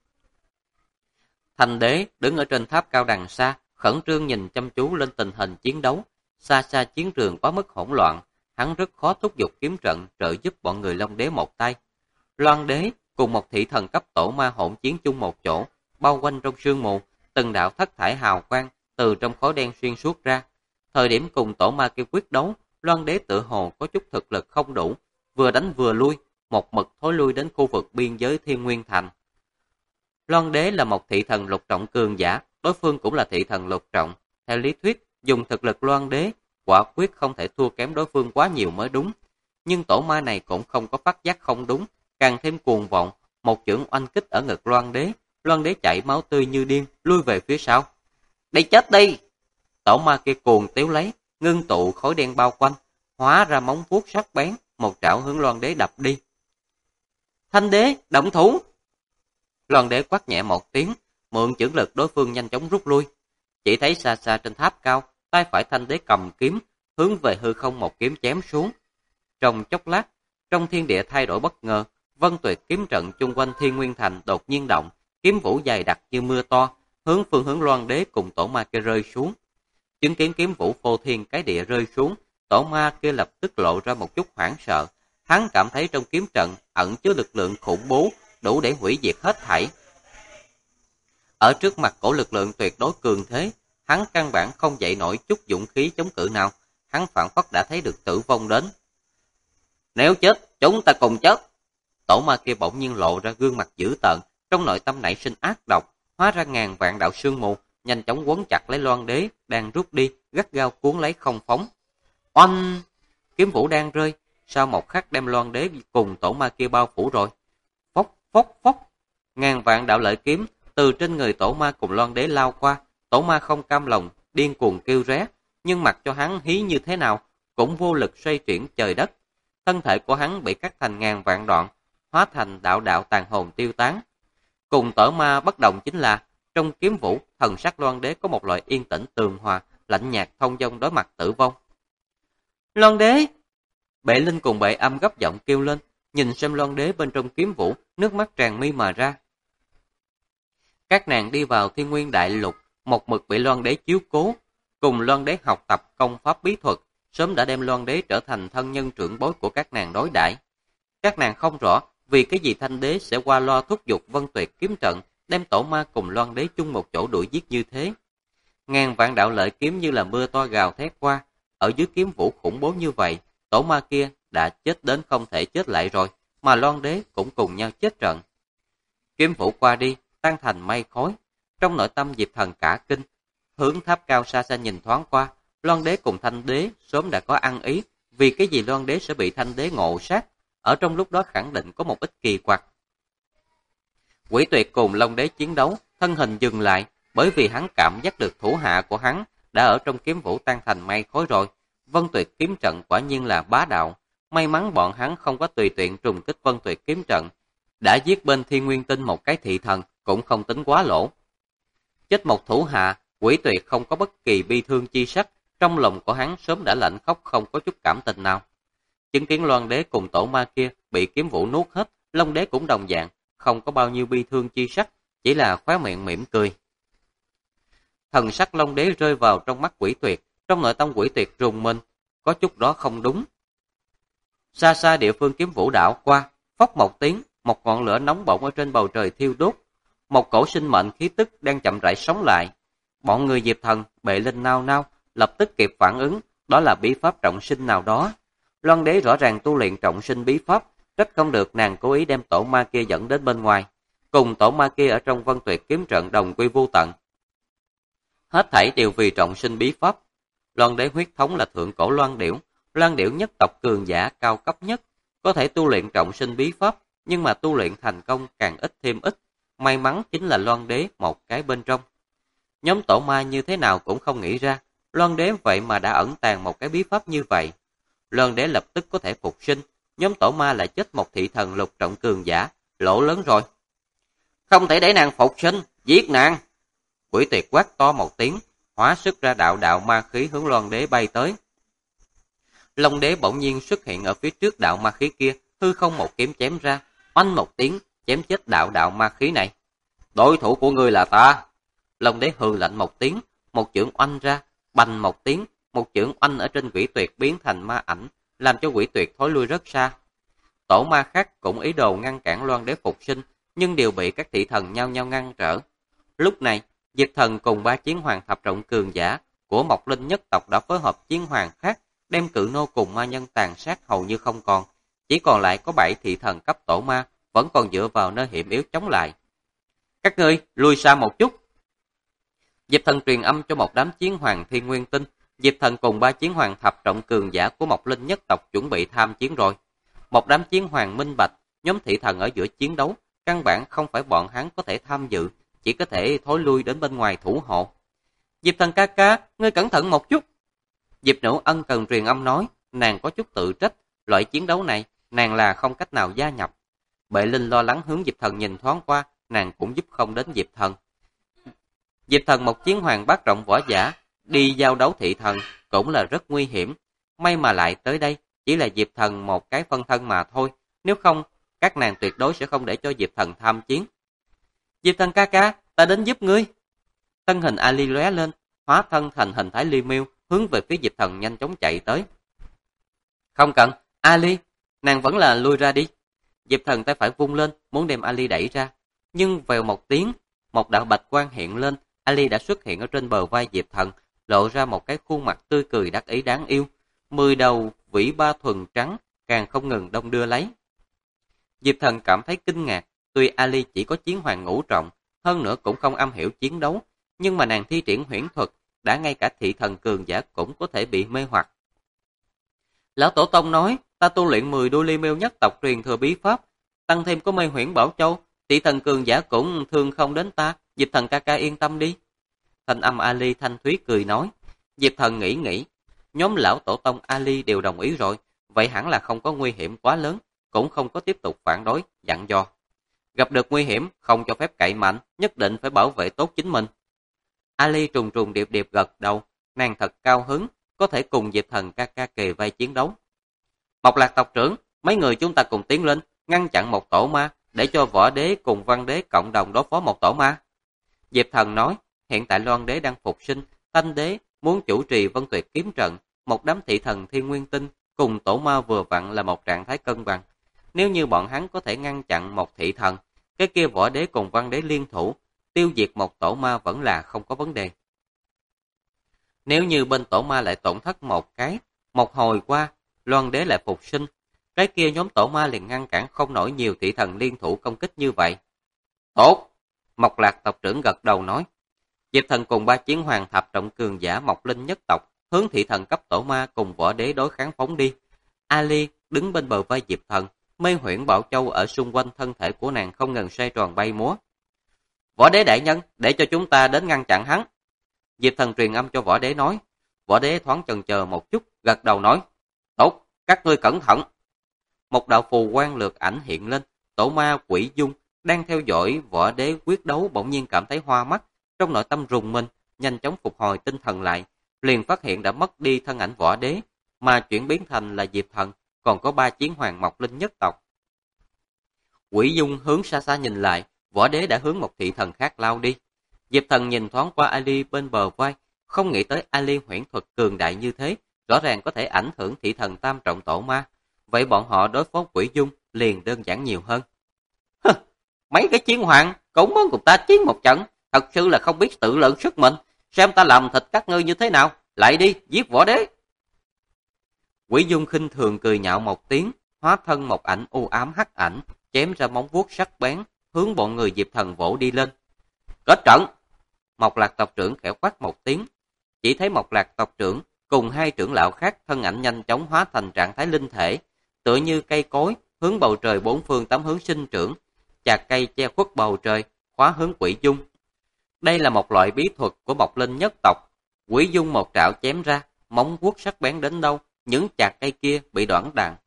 Thành Đế đứng ở trên tháp cao đằng xa, khẩn trương nhìn chăm chú lên tình hình chiến đấu. Xa xa chiến trường quá mức hỗn loạn, hắn rất khó thúc giục kiếm trận trợ giúp bọn người Long Đế một tay. Loan Đế cùng một thị thần cấp tổ ma hỗn chiến chung một chỗ, bao quanh trong sương mù, từng đạo thất thải hào quang từ trong khói đen xuyên suốt ra. Thời điểm cùng tổ ma kia quyết đấu, Loan Đế tự hồ có chút thực lực không đủ, vừa đánh vừa lui, một mực thối lui đến khu vực biên giới Thiên Nguyên Thành. Loan Đế là một thị thần lục trọng cường giả, đối phương cũng là thị thần lục trọng. Theo lý thuyết, dùng thực lực Loan Đế, quả quyết không thể thua kém đối phương quá nhiều mới đúng. Nhưng tổ ma này cũng không có phát giác không đúng, càng thêm cuồng vọng, một chưởng oanh kích ở ngực Loan Đế. Loan Đế chảy máu tươi như điên, lui về phía sau. Đi chết đi! Tổ ma kia cuồng tiếu lấy, ngưng tụ khói đen bao quanh, hóa ra móng vuốt sắc bén, một trảo hướng Loan Đế đập đi. Thanh Đế, động thủ! Loan Đế quát nhẹ một tiếng, mượn chưởng lực đối phương nhanh chóng rút lui. Chỉ thấy xa xa trên tháp cao, tay phải Thanh Đế cầm kiếm, hướng về hư không một kiếm chém xuống. Trong chốc lát, trong thiên địa thay đổi bất ngờ, Vân Tuyệt kiếm trận chung quanh Thiên Nguyên Thành đột nhiên động, kiếm vũ dày đặc như mưa to, hướng phương hướng Loan Đế cùng tổ ma kia rơi xuống. Chứng kiến kiếm vũ phô thiên cái địa rơi xuống, tổ ma kia lập tức lộ ra một chút hoảng sợ. Hắn cảm thấy trong kiếm trận ẩn chứa lực lượng khủng bố, đủ để hủy diệt hết thảy. Ở trước mặt cổ lực lượng tuyệt đối cường thế, hắn căn bản không dậy nổi chút dũng khí chống cự nào, hắn phảng phất đã thấy được tử vong đến. Nếu chết, chúng ta cùng chết. Tổ ma kia bỗng nhiên lộ ra gương mặt dữ tợn, trong nội tâm nảy sinh ác độc, hóa ra ngàn vạn đạo sương mù, nhanh chóng quấn chặt lấy Loan Đế, đang rút đi, gắt gao cuốn lấy không phóng. Oanh! Kiếm vũ đang rơi, sau một khắc đem Loan Đế cùng tổ ma kia bao phủ rồi. Phốc, phốc, phốc! Ngàn vạn đạo lợi kiếm từ trên người tổ ma cùng Loan Đế lao qua, tổ ma không cam lòng, điên cuồng kêu ré, nhưng mặc cho hắn hí như thế nào, cũng vô lực xoay chuyển trời đất. Thân thể của hắn bị cắt thành ngàn vạn đoạn, hóa thành đạo đạo tàn hồn tiêu tán. Cùng tổ ma bất đồng chính là, trong kiếm vũ, thần sắc Loan Đế có một loại yên tĩnh tường hòa, lạnh nhạt thông dong đối mặt tử vong. Loan Đế! Bệ Linh cùng Bệ Âm gấp giọng kêu lên, nhìn xem Loan Đế bên trong kiếm vũ, nước mắt tràn mi mà ra. Các nàng đi vào Thiên Nguyên Đại Lục, một mực bị Loan Đế chiếu cố, cùng Loan Đế học tập công pháp bí thuật, sớm đã đem Loan Đế trở thành thân nhân trưởng bối của các nàng đối đãi. Các nàng không rõ vì cái gì Thanh Đế sẽ qua loa thúc giục Vân Tuyệt kiếm trận, đem tổ ma cùng Loan Đế chung một chỗ đuổi giết như thế. Ngàn vạn đạo lợi kiếm như là mưa to gào thét qua, ở dưới kiếm vũ khủng bố như vậy, tổ ma kia đã chết đến không thể chết lại rồi, mà Loan Đế cũng cùng nhau chết trận. Kiếm vũ qua đi, tan thành mây khói, trong nội tâm Diệp Thần cả kinh, hướng tháp cao xa xa nhìn thoáng qua, Loan Đế cùng Thanh Đế sớm đã có ăn ý, vì cái gì Loan Đế sẽ bị Thanh Đế ngộ sát, ở trong lúc đó khẳng định có một ít kỳ quặc. Quỷ Tuyệt cùng Loan Đế chiến đấu, thân hình dừng lại, bởi vì hắn cảm giác được thủ hạ của hắn đã ở trong kiếm vũ tan thành mây khói rồi. Vân Tuyệt kiếm trận quả nhiên là bá đạo, may mắn bọn hắn không có tùy tiện trùng kích Vân Tuyệt kiếm trận, đã giết bên Thiên Nguyên Tinh một cái thị thần cũng không tính quá lỗ. Chết một thủ hạ, Quỷ Tuyệt không có bất kỳ bi thương chi sắc, trong lòng của hắn sớm đã lạnh khóc không có chút cảm tình nào. Chứng kiến Loan Đế cùng tổ ma kia bị kiếm vũ nuốt hết, Long Đế cũng đồng dạng, không có bao nhiêu bi thương chi sắc, chỉ là khóe miệng mỉm cười. Thần sắc Long Đế rơi vào trong mắt Quỷ Tuyệt, trong nội tâm Quỷ Tuyệt rùng mình, có chút đó không đúng. Xa xa địa phương kiếm vũ đảo qua, phốc một tiếng, một ngọn lửa nóng bỏng ở trên bầu trời thiêu đốt, một cổ sinh mệnh khí tức đang chậm rãi sống lại. Bọn người Diệp Thần, Bệ Linh nao nao, lập tức kịp phản ứng, đó là bí pháp trọng sinh nào đó. Loan Đế rõ ràng tu luyện trọng sinh bí pháp, trách không được nàng cố ý đem tổ ma kia dẫn đến bên ngoài, cùng tổ ma kia ở trong Vân Tuyệt kiếm trận đồng quy vô tận. Hết thảy đều vì trọng sinh bí pháp. Loan Đế huyết thống là thượng cổ Loan Điểu nhất tộc cường giả cao cấp nhất, có thể tu luyện trọng sinh bí pháp, nhưng mà tu luyện thành công càng ít thêm ít, may mắn chính là Loan Đế một cái bên trong. Nhóm tổ ma như thế nào cũng không nghĩ ra, Loan Đế vậy mà đã ẩn tàng một cái bí pháp như vậy. Loan Đế lập tức có thể phục sinh, nhóm tổ ma lại chết một thị thần lục trọng cường giả, lỗ lớn rồi. Không thể để nàng phục sinh, giết nàng. Quỷ Tuyệt quát to một tiếng, hóa sức ra đạo đạo ma khí hướng Loan Đế bay tới. Long Đế bỗng nhiên xuất hiện ở phía trước đạo ma khí kia, hư không một kiếm chém ra, oanh một tiếng, chém chết đạo đạo ma khí này. Đối thủ của ngươi là ta. Long Đế hừ lạnh một tiếng, một chưởng oanh ra, bành một tiếng, một chưởng oanh ở trên Quỷ Tuyệt biến thành ma ảnh, làm cho Quỷ Tuyệt thối lui rất xa. Tổ ma khác cũng ý đồ ngăn cản Loan Đế phục sinh, nhưng đều bị các thị thần nhau nhau ngăn trở. Lúc này, Diệp Thần cùng 3 chiến hoàng thập trọng cường giả của Mộc Linh nhất tộc đã phối hợp chiến hoàng khác, đem cự nô cùng ma nhân tàn sát hầu như không còn. Chỉ còn lại có 7 thị thần cấp tổ ma, vẫn còn dựa vào nơi hiểm yếu chống lại. Các ngươi lui xa một chút. Diệp Thần truyền âm cho một đám chiến hoàng thiên nguyên tinh. Diệp Thần cùng 3 chiến hoàng thập trọng cường giả của Mộc Linh nhất tộc chuẩn bị tham chiến rồi. Một đám chiến hoàng minh bạch, nhóm thị thần ở giữa chiến đấu, căn bản không phải bọn hắn có thể tham dự, chỉ có thể thối lui đến bên ngoài thủ hộ. Diệp Thần ca ca, ngươi cẩn thận một chút. Diệp Nữ ân cần truyền âm nói, nàng có chút tự trách, loại chiến đấu này, nàng là không cách nào gia nhập. Bệ Linh lo lắng hướng Diệp Thần nhìn thoáng qua, nàng cũng giúp không đến Diệp Thần. Diệp Thần một chiến hoàng bát trọng võ giả, đi giao đấu thị thần cũng là rất nguy hiểm. May mà lại tới đây, chỉ là Diệp Thần một cái phân thân mà thôi, nếu không, các nàng tuyệt đối sẽ không để cho Diệp Thần tham chiến. Diệp Thần ca ca, ta đến giúp ngươi. Thân hình Ali lóe lên, hóa thân thành hình thái ly miêu, hướng về phía Diệp Thần nhanh chóng chạy tới. Không cần, Ali, nàng vẫn là lui ra đi. Diệp Thần tay phải vung lên, muốn đem Ali đẩy ra. Nhưng vèo một tiếng, một đạo bạch quang hiện lên, Ali đã xuất hiện ở trên bờ vai Diệp Thần, lộ ra một cái khuôn mặt tươi cười đắc ý đáng yêu. 10 đầu vĩ ba thuần trắng, càng không ngừng đong đưa lấy. Diệp Thần cảm thấy kinh ngạc, tuy Ali chỉ có chiến hoàng ngũ trọng, hơn nữa cũng không am hiểu chiến đấu, nhưng mà nàng thi triển huyễn thuật, đã ngay cả thị thần cường giả cũng có thể bị mê hoặc. Lão Tổ Tông nói, ta tu luyện 10 đuôi ly miêu nhất tộc truyền thừa bí pháp, tăng thêm có mê huyễn bảo châu, thị thần cường giả cũng thương không đến ta, Diệp Thần ca ca yên tâm đi. Thanh âm Ali thanh thúy cười nói. Diệp Thần nghĩ, nhóm lão Tổ Tông Ali đều đồng ý rồi, vậy hẳn là không có nguy hiểm quá lớn, cũng không có tiếp tục phản đối, dặn dò. Gặp được nguy hiểm, không cho phép cậy mạnh, nhất định phải bảo vệ tốt chính mình. Ali trùng trùng điệp điệp gật đầu, nàng thật cao hứng, có thể cùng Diệp Thần ca ca kề vai chiến đấu. Mộc Lạc tộc trưởng, mấy người chúng ta cùng tiến lên, ngăn chặn một tổ ma, để cho Võ Đế cùng Văn Đế cộng đồng đối phó một tổ ma. Diệp Thần nói, hiện tại Loan Đế đang phục sinh, Thanh Đế muốn chủ trì Vân Tuyệt kiếm trận, một đám thị thần thiên nguyên tinh cùng tổ ma vừa vặn là một trạng thái cân bằng. Nếu như bọn hắn có thể ngăn chặn một thị thần, cái kia Võ Đế cùng Văn Đế liên thủ, tiêu diệt một tổ ma vẫn là không có vấn đề. Nếu như bên tổ ma lại tổn thất một cái, một hồi qua, Loan Đế lại phục sinh, cái kia nhóm tổ ma liền ngăn cản không nổi nhiều thị thần liên thủ công kích như vậy. Tốt! Mộc Lạc tộc trưởng gật đầu nói. Diệp Thần cùng 3 chiến hoàng thập trọng cường giả Mộc Linh nhất tộc, hướng thị thần cấp tổ ma cùng Võ Đế đối kháng phóng đi. Ali đứng bên bờ vai Diệp Thần, mê huyễn bảo châu ở xung quanh thân thể của nàng không ngừng xoay tròn bay múa. Võ Đế đại nhân, để cho chúng ta đến ngăn chặn hắn. Diệp Thần truyền âm cho Võ Đế nói. Võ Đế thoáng chần chờ một chút, gật đầu nói. Tốt, các ngươi cẩn thận. Một đạo phù quang lược ảnh hiện lên, tổ ma Quỷ Dung đang theo dõi Võ Đế quyết đấu bỗng nhiên cảm thấy hoa mắt, trong nội tâm rùng mình, nhanh chóng phục hồi tinh thần lại, liền phát hiện đã mất đi thân ảnh Võ Đế, mà chuyển biến thành là Diệp Thần, còn có 3 chiến hoàng Mộc Linh nhất tộc. Quỷ Dung hướng xa xa nhìn lại, Võ Đế đã hướng một thị thần khác lao đi. Diệp Thần nhìn thoáng qua Ali bên bờ vai, không nghĩ tới Ali huyễn thuật cường đại như thế, rõ ràng có thể ảnh hưởng thị thần tam trọng tổ ma. Vậy bọn họ đối phó Quỷ Dung liền đơn giản nhiều hơn. Mấy cái chiến hoàng cũng muốn cùng ta chiến một trận, thật sự là không biết tự lượng sức mình, xem ta làm thịt các ngươi như thế nào, lại đi giết Võ Đế. Quỷ Dung khinh thường cười nhạo một tiếng, hóa thân một ảnh u ám hắc ảnh, chém ra móng vuốt sắc bén, hướng bọn người Diệp Thần vỗ đi lên. Kết trận! Mộc Lạc tộc trưởng khẽ quát một tiếng. Chỉ thấy Mộc Lạc tộc trưởng cùng 2 trưởng lão khác thân ảnh nhanh chóng hóa thành trạng thái linh thể, tựa như cây cối, hướng bầu trời 4 phương tám hướng sinh trưởng, chạc cây che khuất bầu trời, khóa hướng Quỷ Dung. Đây là một loại bí thuật của Mộc Linh nhất tộc. Quỷ Dung một trảo chém ra, móng vuốt sắc bén đến đâu, những chạc cây kia bị đoạn đạn.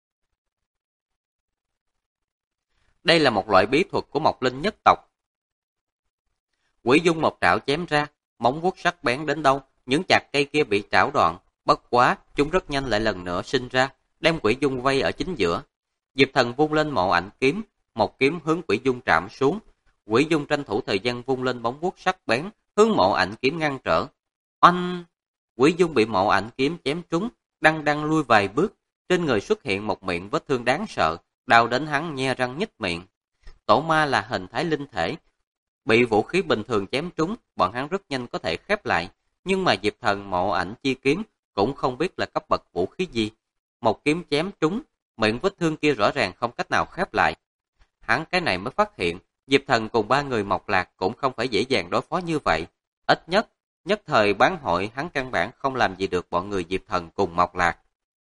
Đây là một loại bí thuật của Mộc Linh nhất tộc. Quỷ Dung một trảo chém ra, móng vuốt sắc bén đến đâu, những chạc cây kia bị trảo đoạn, bất quá, chúng rất nhanh lại lần nữa sinh ra, đem Quỷ Dung vây ở chính giữa. Diệp Thần vung lên mộ ảnh kiếm, một kiếm hướng Quỷ Dung trảm xuống. Quỷ Dung tranh thủ thời gian vung lên bóng vuốt sắc bén, hướng mộ ảnh kiếm ngăn trở. Oanh! Quỷ Dung bị mộ ảnh kiếm chém trúng, đang lui vài bước, trên người xuất hiện một miệng vết thương đáng sợ, đau đến hắn nhe răng nhếch miệng. Tổ ma là hình thái linh thể, Bị vũ khí bình thường chém trúng, bọn hắn rất nhanh có thể khép lại, nhưng mà Diệp Thần Mộ Ảnh Chi Kiếm cũng không biết là cấp bậc vũ khí gì. Một kiếm chém trúng, miệng vết thương kia rõ ràng không cách nào khép lại. Hắn cái này mới phát hiện, Diệp Thần cùng ba người Mộc Lạc cũng không phải dễ dàng đối phó như vậy. Ít nhất thời bán hội hắn căn bản không làm gì được bọn người Diệp Thần cùng Mộc Lạc.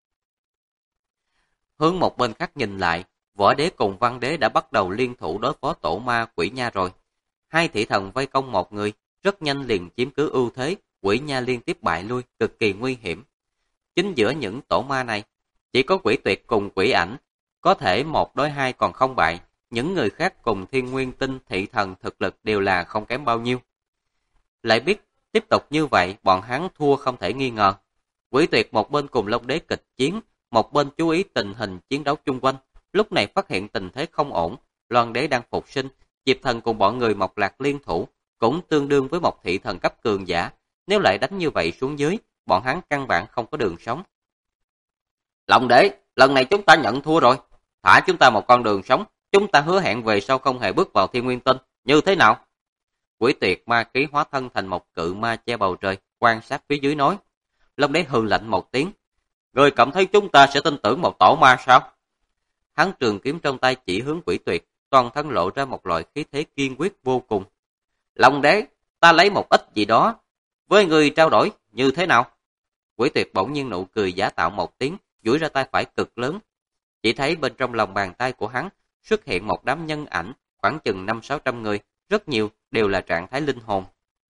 Hướng một bên khác nhìn lại, Võ Đế cùng Văn Đế đã bắt đầu liên thủ đối phó tổ ma Quỷ Nha rồi. Hai thị thần vây công một người, rất nhanh liền chiếm cứ ưu thế, Quỷ Nha liên tiếp bại lui, cực kỳ nguy hiểm. Chính giữa những tổ ma này, chỉ có Quỷ Tuyệt cùng Quỷ Ảnh, có thể 1 đối 2 còn không bại, những người khác cùng Thiên Nguyên Tinh thị thần thực lực đều là không kém bao nhiêu. Lại biết tiếp tục như vậy, bọn hắn thua không thể nghi ngờ. Quỷ Tuyệt một bên cùng Long Đế kịch chiến, một bên chú ý tình hình chiến đấu chung quanh, lúc này phát hiện tình thế không ổn, Loan Đế đang phục sinh, Diệp Thần cùng bọn người Mộc Lạc liên thủ, cũng tương đương với một thị thần cấp cường giả, nếu lại đánh như vậy xuống dưới, bọn hắn căn bản không có đường sống. Long Đế, lần này chúng ta nhận thua rồi, thả chúng ta một con đường sống, chúng ta hứa hẹn về sau không hề bước vào Thiên Nguyên Tinh, như thế nào? Quỷ Tuyệt ma ký hóa thân thành một cự ma che bầu trời, quan sát phía dưới nói. Long Đế hừ lạnh một tiếng. Người cảm thấy chúng ta sẽ tin tưởng một tổ ma sao? Hắn trường kiếm trong tay chỉ hướng Quỷ Tuyệt, toàn thân lộ ra một loại khí thế kiên quyết vô cùng. Long Đế, ta lấy một ít gì đó, với người trao đổi, như thế nào? Quỷ Tuyệt bỗng nhiên nụ cười giả tạo một tiếng, duỗi ra tay phải cực lớn. Chỉ thấy bên trong lòng bàn tay của hắn xuất hiện một đám nhân ảnh, khoảng chừng 500-600 người, rất nhiều đều là trạng thái linh hồn.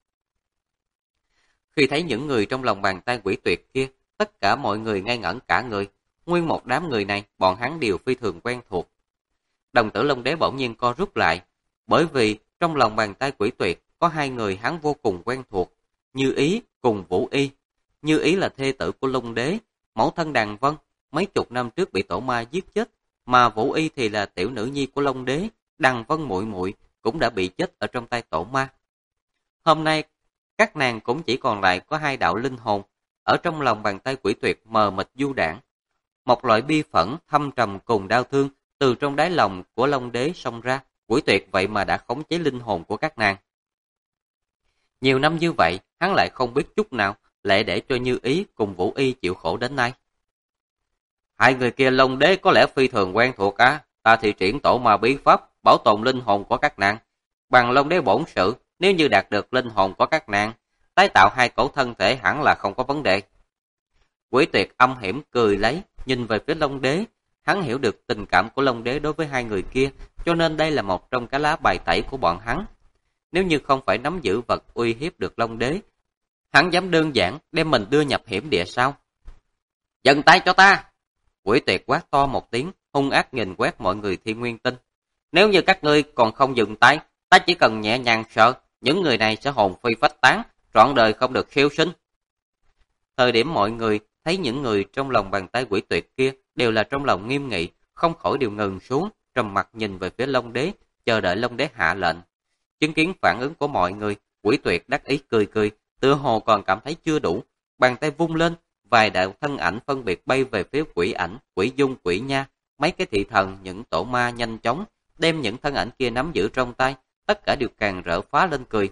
Khi thấy những người trong lòng bàn tay Quỷ Tuyệt kia, tất cả mọi người ngây ngẩn cả người. Nguyên một đám người này, bọn hắn đều phi thường quen thuộc. Đồng tử Long Đế bỗng nhiên co rút lại, bởi vì trong lòng bàn tay Quỷ Tuyệt có hai người hắn vô cùng quen thuộc, Như Ý cùng Vũ Y. Như Ý là thê tử của Long Đế, mẫu thân Đàn Vân, mấy chục năm trước bị tổ ma giết chết, mà Vũ Y thì là tiểu nữ nhi của Long Đế, Đàn Vân muội muội cũng đã bị chết ở trong tay tổ ma. Hôm nay, các nàng cũng chỉ còn lại có hai đạo linh hồn, ở trong lòng bàn tay Quỷ Tuyệt mờ mịt du đãng. Một loại bi phẫn, thâm trầm cùng đau thương từ trong đáy lòng của Long Đế xông ra, Quỷ Tuyệt vậy mà đã khống chế linh hồn của các nàng. Nhiều năm như vậy, hắn lại không biết chút nào, lại để cho Như Ý cùng Vũ Y chịu khổ đến nay. Hai người kia Long Đế có lẽ phi thường quen thuộc á, ta thì triển tổ ma bí pháp, bảo tồn linh hồn của các nàng. Bằng Long Đế bổn sự, nếu như đạt được linh hồn của các nàng, tái tạo hai cổ thân thể hẳn là không có vấn đề. Quỷ Tuyệt âm hiểm cười lấy, nhìn về phía Long Đế, hắn hiểu được tình cảm của Long Đế đối với hai người kia, cho nên đây là một trong cái lá bài tẩy của bọn hắn. Nếu như không phải nắm giữ vật uy hiếp được Long Đế, hắn dám đơn giản đem mình đưa nhập hiểm địa sao? Dừng tay cho ta! Quỷ Tuyệt quát to một tiếng, hung ác nhìn quét mọi người Thiên Nguyên Tinh. Nếu như các ngươi còn không dừng tay, ta chỉ cần nhẹ nhàng sợ, những người này sẽ hồn phi phách tán, trọn đời không được siêu sinh. Thời điểm mọi người thấy những người trong lòng bàn tay Quỷ Tuyệt kia đều là trong lòng nghiêm nghị, không khỏi đều ngừng xuống, trầm mặt nhìn về phía Long Đế, chờ đợi Long Đế hạ lệnh. Chứng kiến phản ứng của mọi người, Quỷ Tuyệt đắc ý cười cười, tựa hồ còn cảm thấy chưa đủ, bàn tay vung lên, vài đạo thân ảnh phân biệt bay về phía Quỷ Ảnh, Quỷ Dung, Quỷ Nha, mấy cái thị thần, những tổ ma nhanh chóng đem những thân ảnh kia nắm giữ trong tay, tất cả đều càng rỡ phá lên cười.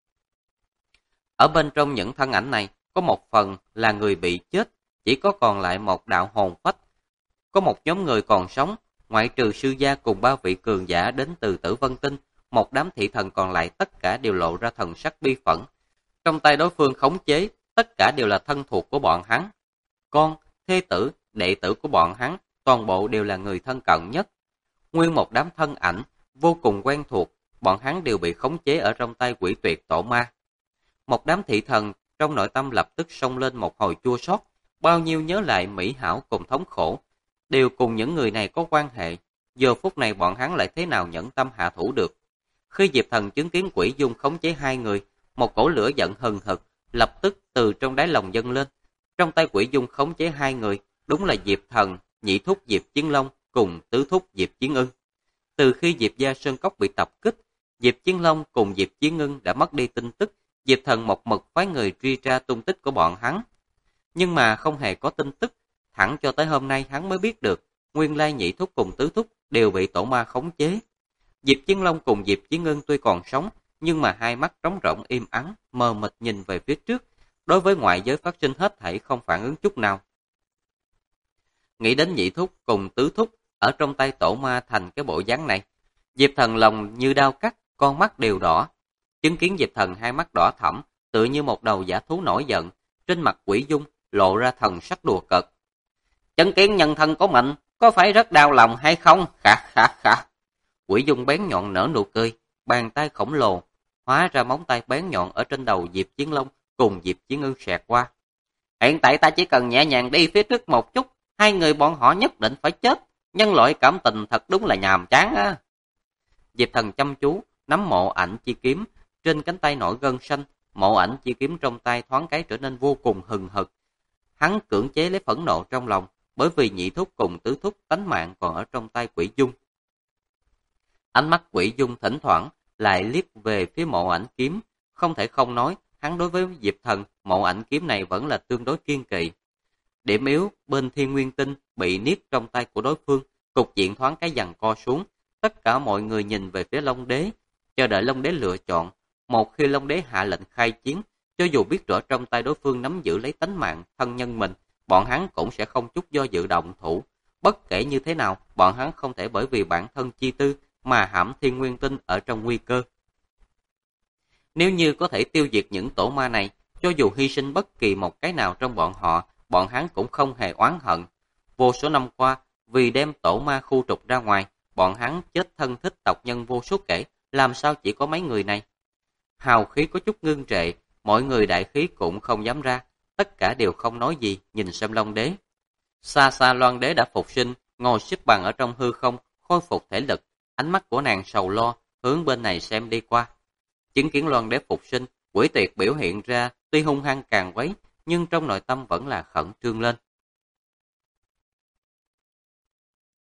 Ở bên trong những thân ảnh này, có một phần là người bị chết, chỉ có còn lại một đạo hồn phách. Có một nhóm người còn sống, ngoại trừ sư gia cùng 3 vị cường giả đến từ Tử Vân Tinh, một đám thị thần còn lại tất cả đều lộ ra thần sắc bi phẫn. Trong tay đối phương khống chế, tất cả đều là thân thuộc của bọn hắn. Con, thê tử, đệ tử của bọn hắn, toàn bộ đều là người thân cận nhất. Nguyên một đám thân ảnh, vô cùng quen thuộc, bọn hắn đều bị khống chế ở trong tay Quỷ Tuyệt tổ ma. Một đám thị thần trong nội tâm lập tức xông lên một hồi chua xót, bao nhiêu nhớ lại mỹ hảo cùng thống khổ, đều cùng những người này có quan hệ. Giờ phút này bọn hắn lại thế nào nhẫn tâm hạ thủ được? Khi Diệp Thần chứng kiến Quỷ Dung khống chế hai người, một cổ lửa giận hừng hực lập tức từ trong đáy lòng dâng lên. Trong tay Quỷ Dung khống chế hai người, đúng là Diệp Thần, nhị thúc Diệp Chiến Long cùng tứ thúc Diệp Chiến Ưng. Từ khi Diệp gia Sơn Cốc bị tập kích, Diệp Chiến Long cùng Diệp Chiến Ưng đã mất đi tin tức. Diệp Thần một mực phái người truy tra tung tích của bọn hắn, nhưng mà không hề có tin tức. Thẳng cho tới hôm nay hắn mới biết được, nguyên lai nhị thúc cùng tứ thúc đều bị tổ ma khống chế. Diệp Chiến Long cùng Diệp Chiến Ưng tuy còn sống, nhưng mà hai mắt trống rỗng im ắng, mờ mịt nhìn về phía trước. Đối với ngoại giới phát sinh hết thảy không phản ứng chút nào. Nghĩ đến nhị thúc cùng tứ thúc ở trong tay tổ ma thành cái bộ dáng này, Diệp Thần lòng như đao cắt, con mắt đều đỏ. Chứng kiến Diệp Thần hai mắt đỏ thẫm, tựa như một đầu dã thú nổi giận, trên mặt Quỷ Dung lộ ra thần sắc đùa cợt. Chứng kiến nhân thân của mình, có phải rất đau lòng hay không? Khà khà khà. Quỷ Dung bén nhọn nở nụ cười, bàn tay khổng lồ, hóa ra móng tay bén nhọn ở trên đầu Diệp Chiến Long cùng Diệp Chiến Ưng xẹt qua. Hiện tại ta chỉ cần nhẹ nhàng đi phía trước một chút, hai người bọn họ nhất định phải chết. Nhân loại cảm tình thật đúng là nhàm chán á. Diệp Thần chăm chú nắm mộ ảnh chi kiếm, trên cánh tay nổi gân xanh, mộ ảnh chi kiếm trong tay thoáng cái trở nên vô cùng hừng hực. Hắn cưỡng chế lấy phẫn nộ trong lòng, bởi vì nhị thúc cùng tứ thúc tánh mạng còn ở trong tay Quỷ Dung. Ánh mắt Quỷ Dung thỉnh thoảng lại liếc về phía mộ ảnh kiếm, không thể không nói, hắn đối với Diệp Thần, mộ ảnh kiếm này vẫn là tương đối kiên kỵ. Điểm yếu bên Thiên Nguyên Tinh bị niết trong tay của đối phương, cục diện thoáng cái giằng co xuống, tất cả mọi người nhìn về phía Long Đế, chờ đợi Long Đế lựa chọn. Một khi Long Đế hạ lệnh khai chiến, cho dù biết rõ trong tay đối phương nắm giữ lấy tánh mạng thân nhân mình, bọn hắn cũng sẽ không chút do dự động thủ. Bất kể như thế nào, bọn hắn không thể bởi vì bản thân chi tư mà hãm Thiên Nguyên Tinh ở trong nguy cơ. Nếu như có thể tiêu diệt những tổ ma này, cho dù hy sinh bất kỳ một cái nào trong bọn hắn cũng không hề oán hận. Vô số năm qua, vì đem tổ ma khu trục ra ngoài, bọn hắn chết thân thích tộc nhân vô số kể, làm sao chỉ có mấy người này. Hào khí có chút ngưng trệ, mọi người đại khí cũng không dám ra, tất cả đều không nói gì, nhìn xem Long Đế. Xa xa Loan Đế đã phục sinh, ngồi xếp bằng ở trong hư không, khôi phục thể lực, ánh mắt của nàng sầu lo, hướng bên này xem đi qua. Chứng kiến Loan Đế phục sinh, Quỷ Tuyệt biểu hiện ra tuy hung hăng càng quấy, nhưng trong nội tâm vẫn là khẩn trương lên.